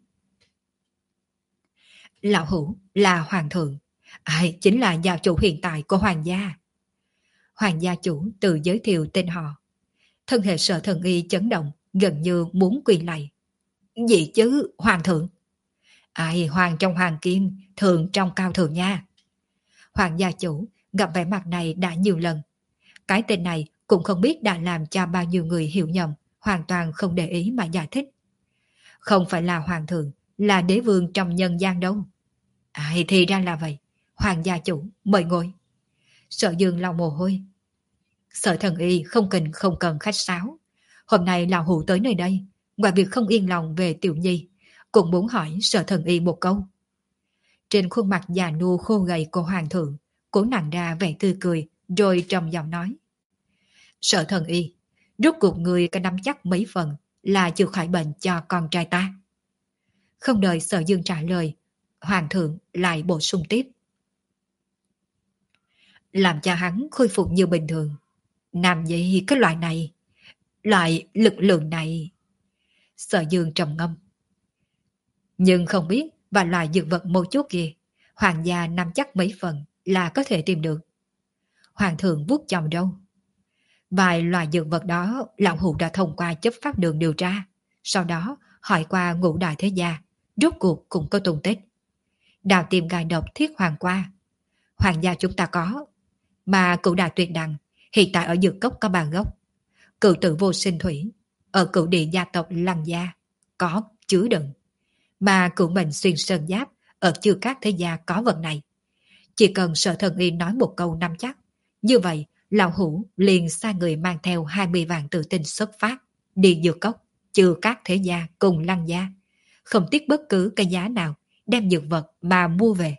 Lão hữu là Hoàng thượng, ai chính là gia chủ hiện tại của Hoàng gia. Hoàng gia chủ tự giới thiệu tên họ. Thân hệ Sở Thần Y chấn động, gần như muốn quỳ lạy. Gì chứ, Hoàng thượng? Ai, Hoàng trong Hoàng kim, thượng trong cao thượng nha. Hoàng gia chủ gặp vẻ mặt này đã nhiều lần. Cái tên này cũng không biết đã làm cho bao nhiêu người hiểu nhầm, hoàn toàn không để ý mà giải thích. Không phải là Hoàng thượng, là đế vương trong nhân gian đâu. Ai, thì ra là vậy. Hoàng gia chủ, mời ngồi. Sở Dương lau mồ hôi. Sở Thần Y không cần không cần khách sáo. Hôm nay lão hữu tới nơi đây, ngoài việc không yên lòng về Tiểu Nhi, cũng muốn hỏi Sở Thần Y một câu. Trên khuôn mặt già nua khô gầy của Hoàng thượng, cố nặng ra vẻ tươi cười, rồi trầm giọng nói. Sở Thần Y, rốt cuộc người có nắm chắc mấy phần là chữa khỏi bệnh cho con trai ta? Không đợi Sở Dương trả lời, Hoàng thượng lại bổ sung tiếp. Làm cho hắn khôi phục như bình thường. Làm gì cái loại này? Loại lực lượng này? Sở Dương trầm ngâm. Nhưng không biết và loại dược vật một chút kia, Hoàng gia nắm chắc mấy phần là có thể tìm được. Hoàng thượng vuốt chồng râu. Vài loại dược vật đó lão hữu đã thông qua chấp pháp đường điều tra, sau đó hỏi qua ngũ đại thế gia, rốt cuộc cũng có tung tích. Đào tìm gai độc thiết hoàng qua, Hoàng gia chúng ta có, mà cửu đại tuyệt đằng hiện tại ở dược cốc có ba gốc. Cửu tử vô sinh thủy ở cửu địa gia tộc Lăng gia có chứa đựng, mà cửu mệnh xuyên sơn giáp ở chư các thế gia có vật này. Chỉ cần Sở Thần Y nói một câu nắm chắc, như vậy lão hữu liền sai người mang theo hai mươi vạn tự tin xuất phát, đi dược cốc, chư các thế gia cùng Lăng gia, không tiếc bất cứ cái giá nào, đem dược vật mà mua về.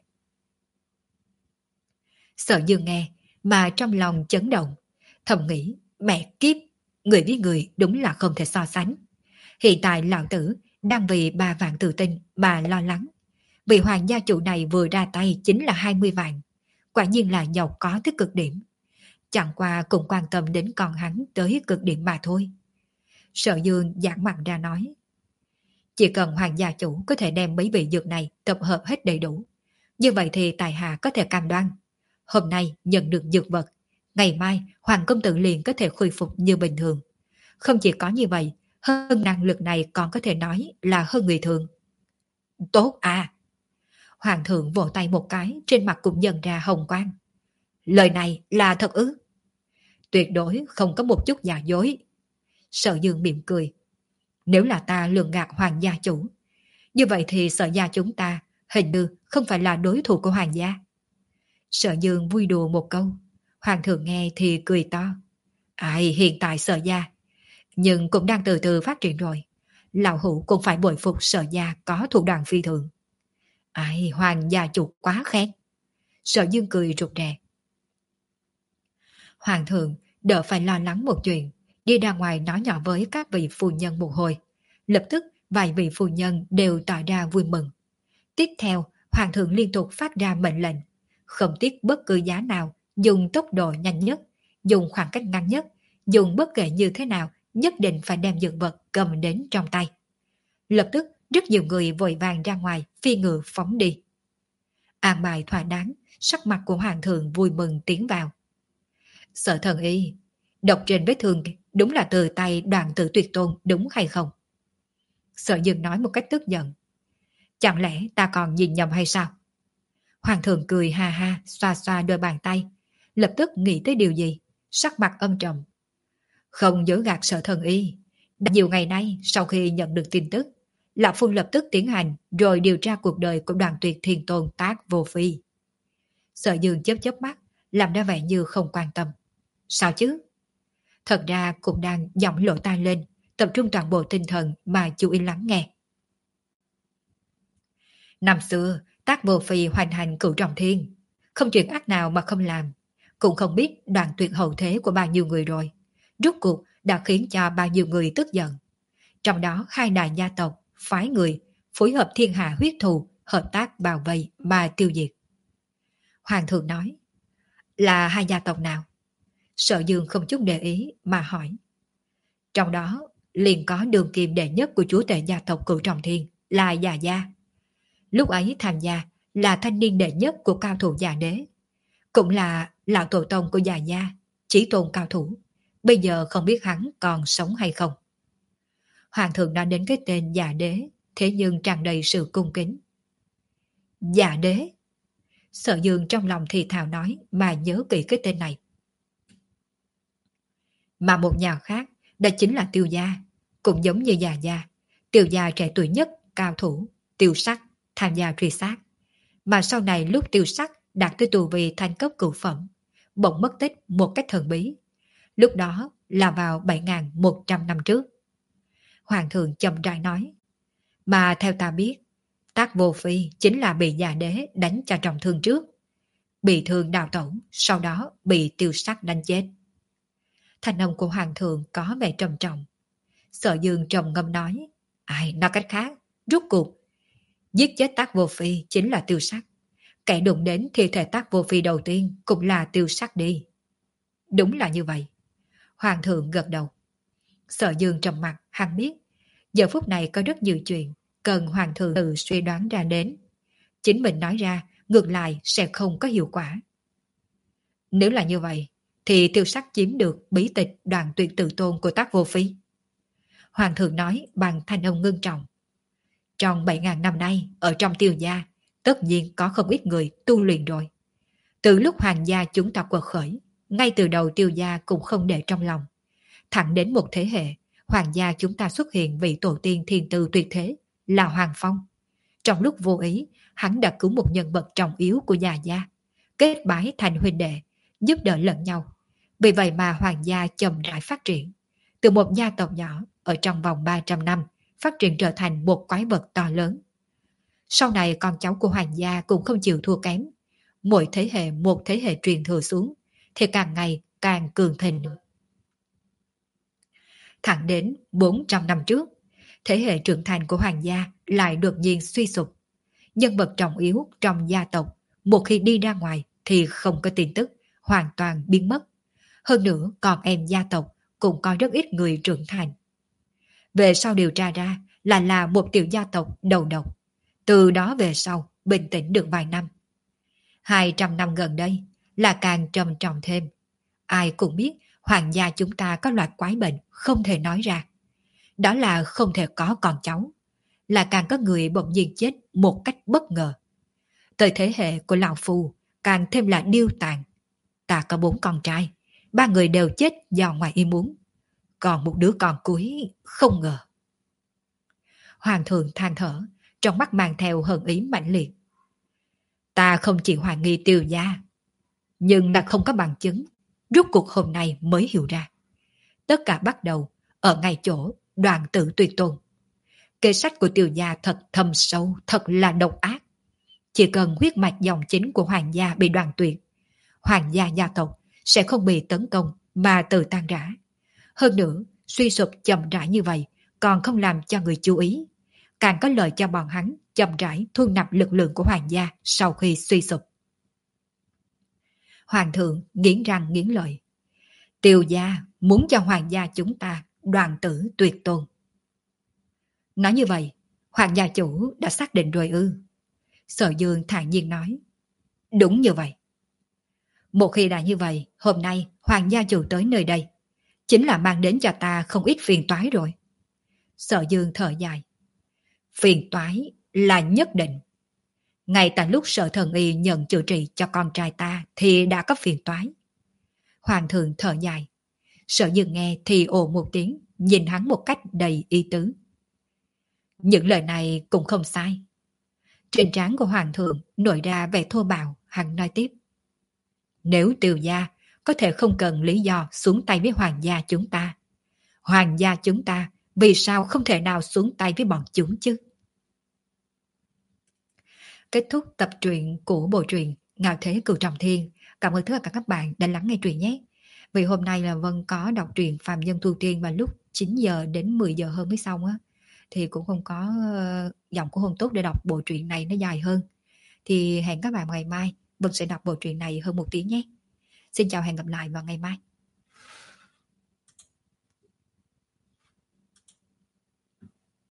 Sở Dương nghe mà trong lòng chấn động, thầm nghĩ mẹ kiếp, người với người đúng là không thể so sánh. Hiện tại lão tử đang vì ba vạn tự tin mà lo lắng. Vị Hoàng gia chủ này vừa ra tay chính là hai mươi vạn, quả nhiên là giàu có tới cực điểm. Chẳng qua cũng quan tâm đến con hắn tới cực điểm mà thôi. Sở Dương giãn mặt ra nói. Chỉ cần Hoàng gia chủ có thể đem mấy vị dược này tập hợp hết đầy đủ, như vậy thì tài hạ có thể cam đoan. Hôm nay nhận được dược vật, ngày mai Hoàng công tử liền có thể khôi phục như bình thường. Không chỉ có như vậy, hơn năng lực này còn có thể nói là hơn người thường. Tốt à! Hoàng thượng vỗ tay một cái, trên mặt cũng dần ra hồng quang. Lời này là thật ư? Tuyệt đối không có một chút giả dối. Sở Dương mỉm cười. Nếu là ta lường gạt Hoàng gia chủ, như vậy thì Sở gia chúng ta hình như không phải là đối thủ của Hoàng gia. Sở Dương vui đùa một câu. Hoàng thượng nghe thì cười to. Ai, hiện tại Sở gia, nhưng cũng đang từ từ phát triển rồi. Lão hữu cũng phải bội phục Sở gia có thủ đoạn phi thường. Ai, Hoàng gia chủ quá khen. Sở Dương cười rụt rè. Hoàng thượng đỡ phải lo lắng một chuyện, đi ra ngoài nói nhỏ với các vị phu nhân một hồi. Lập tức vài vị phu nhân đều tỏ ra vui mừng. Tiếp theo, Hoàng thượng liên tục phát ra mệnh lệnh, không tiếc bất cứ giá nào, dùng tốc độ nhanh nhất, dùng khoảng cách ngắn nhất, dùng bất kể như thế nào, nhất định phải đem dược vật cầm đến trong tay. Lập tức rất nhiều người vội vàng ra ngoài, phi ngựa phóng đi. An bài thỏa đáng, sắc mặt của hoàng thượng vui mừng tiến vào. Sở Thần Y, độc trên vết thương đúng là từ tay Đoàn Tử Tuyệt Tôn đúng hay không? Sở Dương nói một cách tức giận. Chẳng lẽ ta còn nhìn nhầm hay sao? Hoàng thượng cười ha ha, xoa xoa đôi bàn tay, lập tức nghĩ tới điều gì, sắc mặt âm trầm. Không dối gạt Sở Thần Y, đã nhiều ngày nay sau khi nhận được tin tức, Lão Phu lập tức tiến hành rồi điều tra cuộc đời của Đoàn Tuyệt Thiên Tôn Tác Vô Phi. Sở Dương chớp chớp mắt, làm ra vẻ như không quan tâm. Sao chứ? Thật ra cũng đang giọng lộ tai lên, tập trung toàn bộ tinh thần mà chú ý lắng nghe. Năm xưa, Tác Vô Phi hoành hành cửu trọng thiên, không chuyện ác nào mà không làm, cũng không biết Đoàn Tuyệt hậu thế của bao nhiêu người rồi. Rốt cuộc đã khiến cho bao nhiêu người tức giận. Trong đó hai đại gia tộc, phái người, phối hợp thiên hạ huyết thù, hợp tác bảo vệ mà tiêu diệt. Hoàng thượng nói, là hai gia tộc nào? Sở Dương không chút để ý mà hỏi. Trong đó liền có đường kim đệ nhất của chúa tể gia tộc Cửu Trọng Thiên là Già Gia. Lúc ấy tham gia là thanh niên đệ nhất của cao thủ Già Đế, cũng là lão tổ tông của Già Gia, chỉ tôn cao thủ. Bây giờ không biết hắn còn sống hay không. Hoàng thượng đã đến cái tên Già Đế, thế nhưng tràn đầy sự cung kính. Già Đế. Sở Dương trong lòng thì thào nói mà nhớ kỹ cái tên này. Mà một nhà khác, đó chính là Tiêu Gia, cũng giống như Già Gia. Tiêu Gia trẻ tuổi nhất, cao thủ, Tiêu Sắc, tham gia truy sát. Mà sau này lúc Tiêu Sắc đạt tới tù vì thanh cấp cửu phẩm, bỗng mất tích một cách thần bí. Lúc đó là vào bảy nghìn một trăm năm trước. Hoàng thượng chậm rãi nói, mà theo ta biết, Tác Vô Phi chính là bị Già Đế đánh cho trọng thương trước, bị thương đào tẩu, sau đó bị Tiêu Sắc đánh chết. Thanh âm của hoàng thượng có vẻ trầm trọng. Sở Dương trầm ngâm nói, ai nói cách khác, rốt cuộc giết chết Tác Vô Phi chính là Tiêu Sắc. Kẻ đụng đến thi thể Tác Vô Phi đầu tiên cũng là Tiêu Sắc đi. Đúng là như vậy. Hoàng thượng gật đầu. Sở Dương trầm mặt, hắn biết giờ phút này có rất nhiều chuyện cần hoàng thượng tự suy đoán ra đến. Chính mình nói ra ngược lại sẽ không có hiệu quả. Nếu là như vậy thì Tiêu Sắc chiếm được bí tịch Đoàn Tuyệt Tự Tôn của Tác Vô Phi. Hoàng thượng nói bằng thanh âm ngưng trọng. Trong bảy nghìn năm nay ở trong Tiêu gia tất nhiên có không ít người tu luyện rồi. Từ lúc hoàng gia chúng ta quật khởi, ngay từ đầu Tiêu gia cũng không để trong lòng. Thẳng đến một thế hệ, hoàng gia chúng ta xuất hiện vị tổ tiên thiên tư tuyệt thế là Hoàng Phong. Trong lúc vô ý, hắn đã cứu một nhân vật trọng yếu của Già gia, kết bái thành huynh đệ, giúp đỡ lẫn nhau. Vì vậy mà hoàng gia chậm rãi phát triển. Từ một gia tộc nhỏ, ở trong vòng ba trăm năm, phát triển trở thành một quái vật to lớn. Sau này con cháu của hoàng gia cũng không chịu thua kém. Mỗi thế hệ một thế hệ truyền thừa xuống, thì càng ngày càng cường thịnh. Thẳng đến bốn trăm năm trước, thế hệ trưởng thành của hoàng gia lại đột nhiên suy sụp. Nhân vật trọng yếu trong gia tộc, một khi đi ra ngoài thì không có tin tức, hoàn toàn biến mất. Hơn nữa còn em gia tộc cũng có rất ít người trưởng thành. Về sau điều tra ra là là một tiểu gia tộc đầu độc. Từ đó về sau bình tĩnh được vài năm. Hai trăm năm gần đây là càng trầm trọng thêm. Ai cũng biết hoàng gia chúng ta có loại quái bệnh không thể nói ra. Đó là không thể có con cháu. Là càng có người bỗng nhiên chết một cách bất ngờ. Tới thế hệ của lão phu càng thêm là điêu tàn. Ta có bốn con trai, ba người đều chết do ngoài ý muốn. Còn một đứa con cuối không ngờ. Hoàng thượng than thở, trong mắt mang theo hận ý mãnh liệt. Ta không chỉ hoài nghi Tiêu gia, nhưng đã không có bằng chứng. Rốt cuộc hôm nay mới hiểu ra. Tất cả bắt đầu ở ngay chỗ Đoàn Tử Tuyệt Tôn. Kế sách của Tiêu gia thật thâm sâu, thật là độc ác. Chỉ cần huyết mạch dòng chính của hoàng gia bị đoạn tuyệt, hoàng gia gia tộc sẽ không bị tấn công mà tự tan rã. Hơn nữa, suy sụp chậm rãi như vậy còn không làm cho người chú ý, càng có lợi cho bọn hắn chậm rãi thu nạp lực lượng của hoàng gia sau khi suy sụp. Hoàng thượng nghiến răng nghiến lợi. Tiêu gia muốn cho hoàng gia chúng ta Đoàn Tử Tuyệt Tôn. Nói như vậy, Hoàng gia chủ đã xác định rồi ư? Sở Dương thản nhiên nói. Đúng như vậy. Một khi đã như vậy, hôm nay Hoàng gia chủ tới nơi đây, chính là mang đến cho ta không ít phiền toái rồi. Sở Dương thở dài. Phiền toái là nhất định. Ngay tại lúc Sở Thần Y nhận chữa trị cho con trai ta thì đã có phiền toái. Hoàng thượng thở dài. Sở Dương nghe thì ồ một tiếng, nhìn hắn một cách đầy ý tứ. Những lời này cũng không sai. Trên trán của Hoàng thượng nổi ra vẻ thô bạo, hắn nói tiếp. Nếu Tiều gia có thể không cần lý do xuống tay với Hoàng gia chúng ta, Hoàng gia chúng ta vì sao không thể nào xuống tay với bọn chúng chứ? Kết thúc tập truyện của bộ truyện Ngạo Thế Cửu Trọng Thiên. Cảm ơn tất cả các bạn đã lắng nghe truyện nhé. Vì hôm nay là Vân có đọc truyện Phàm Nhân Tu Tiên vào lúc chín giờ đến mười giờ hơn mới xong á, thì cũng không có giọng của Hồn tốt để đọc bộ truyện này nó dài hơn. Thì hẹn các bạn ngày mai Vân sẽ đọc bộ truyện này hơn một tiếng nhé. Xin chào, hẹn gặp lại vào ngày mai.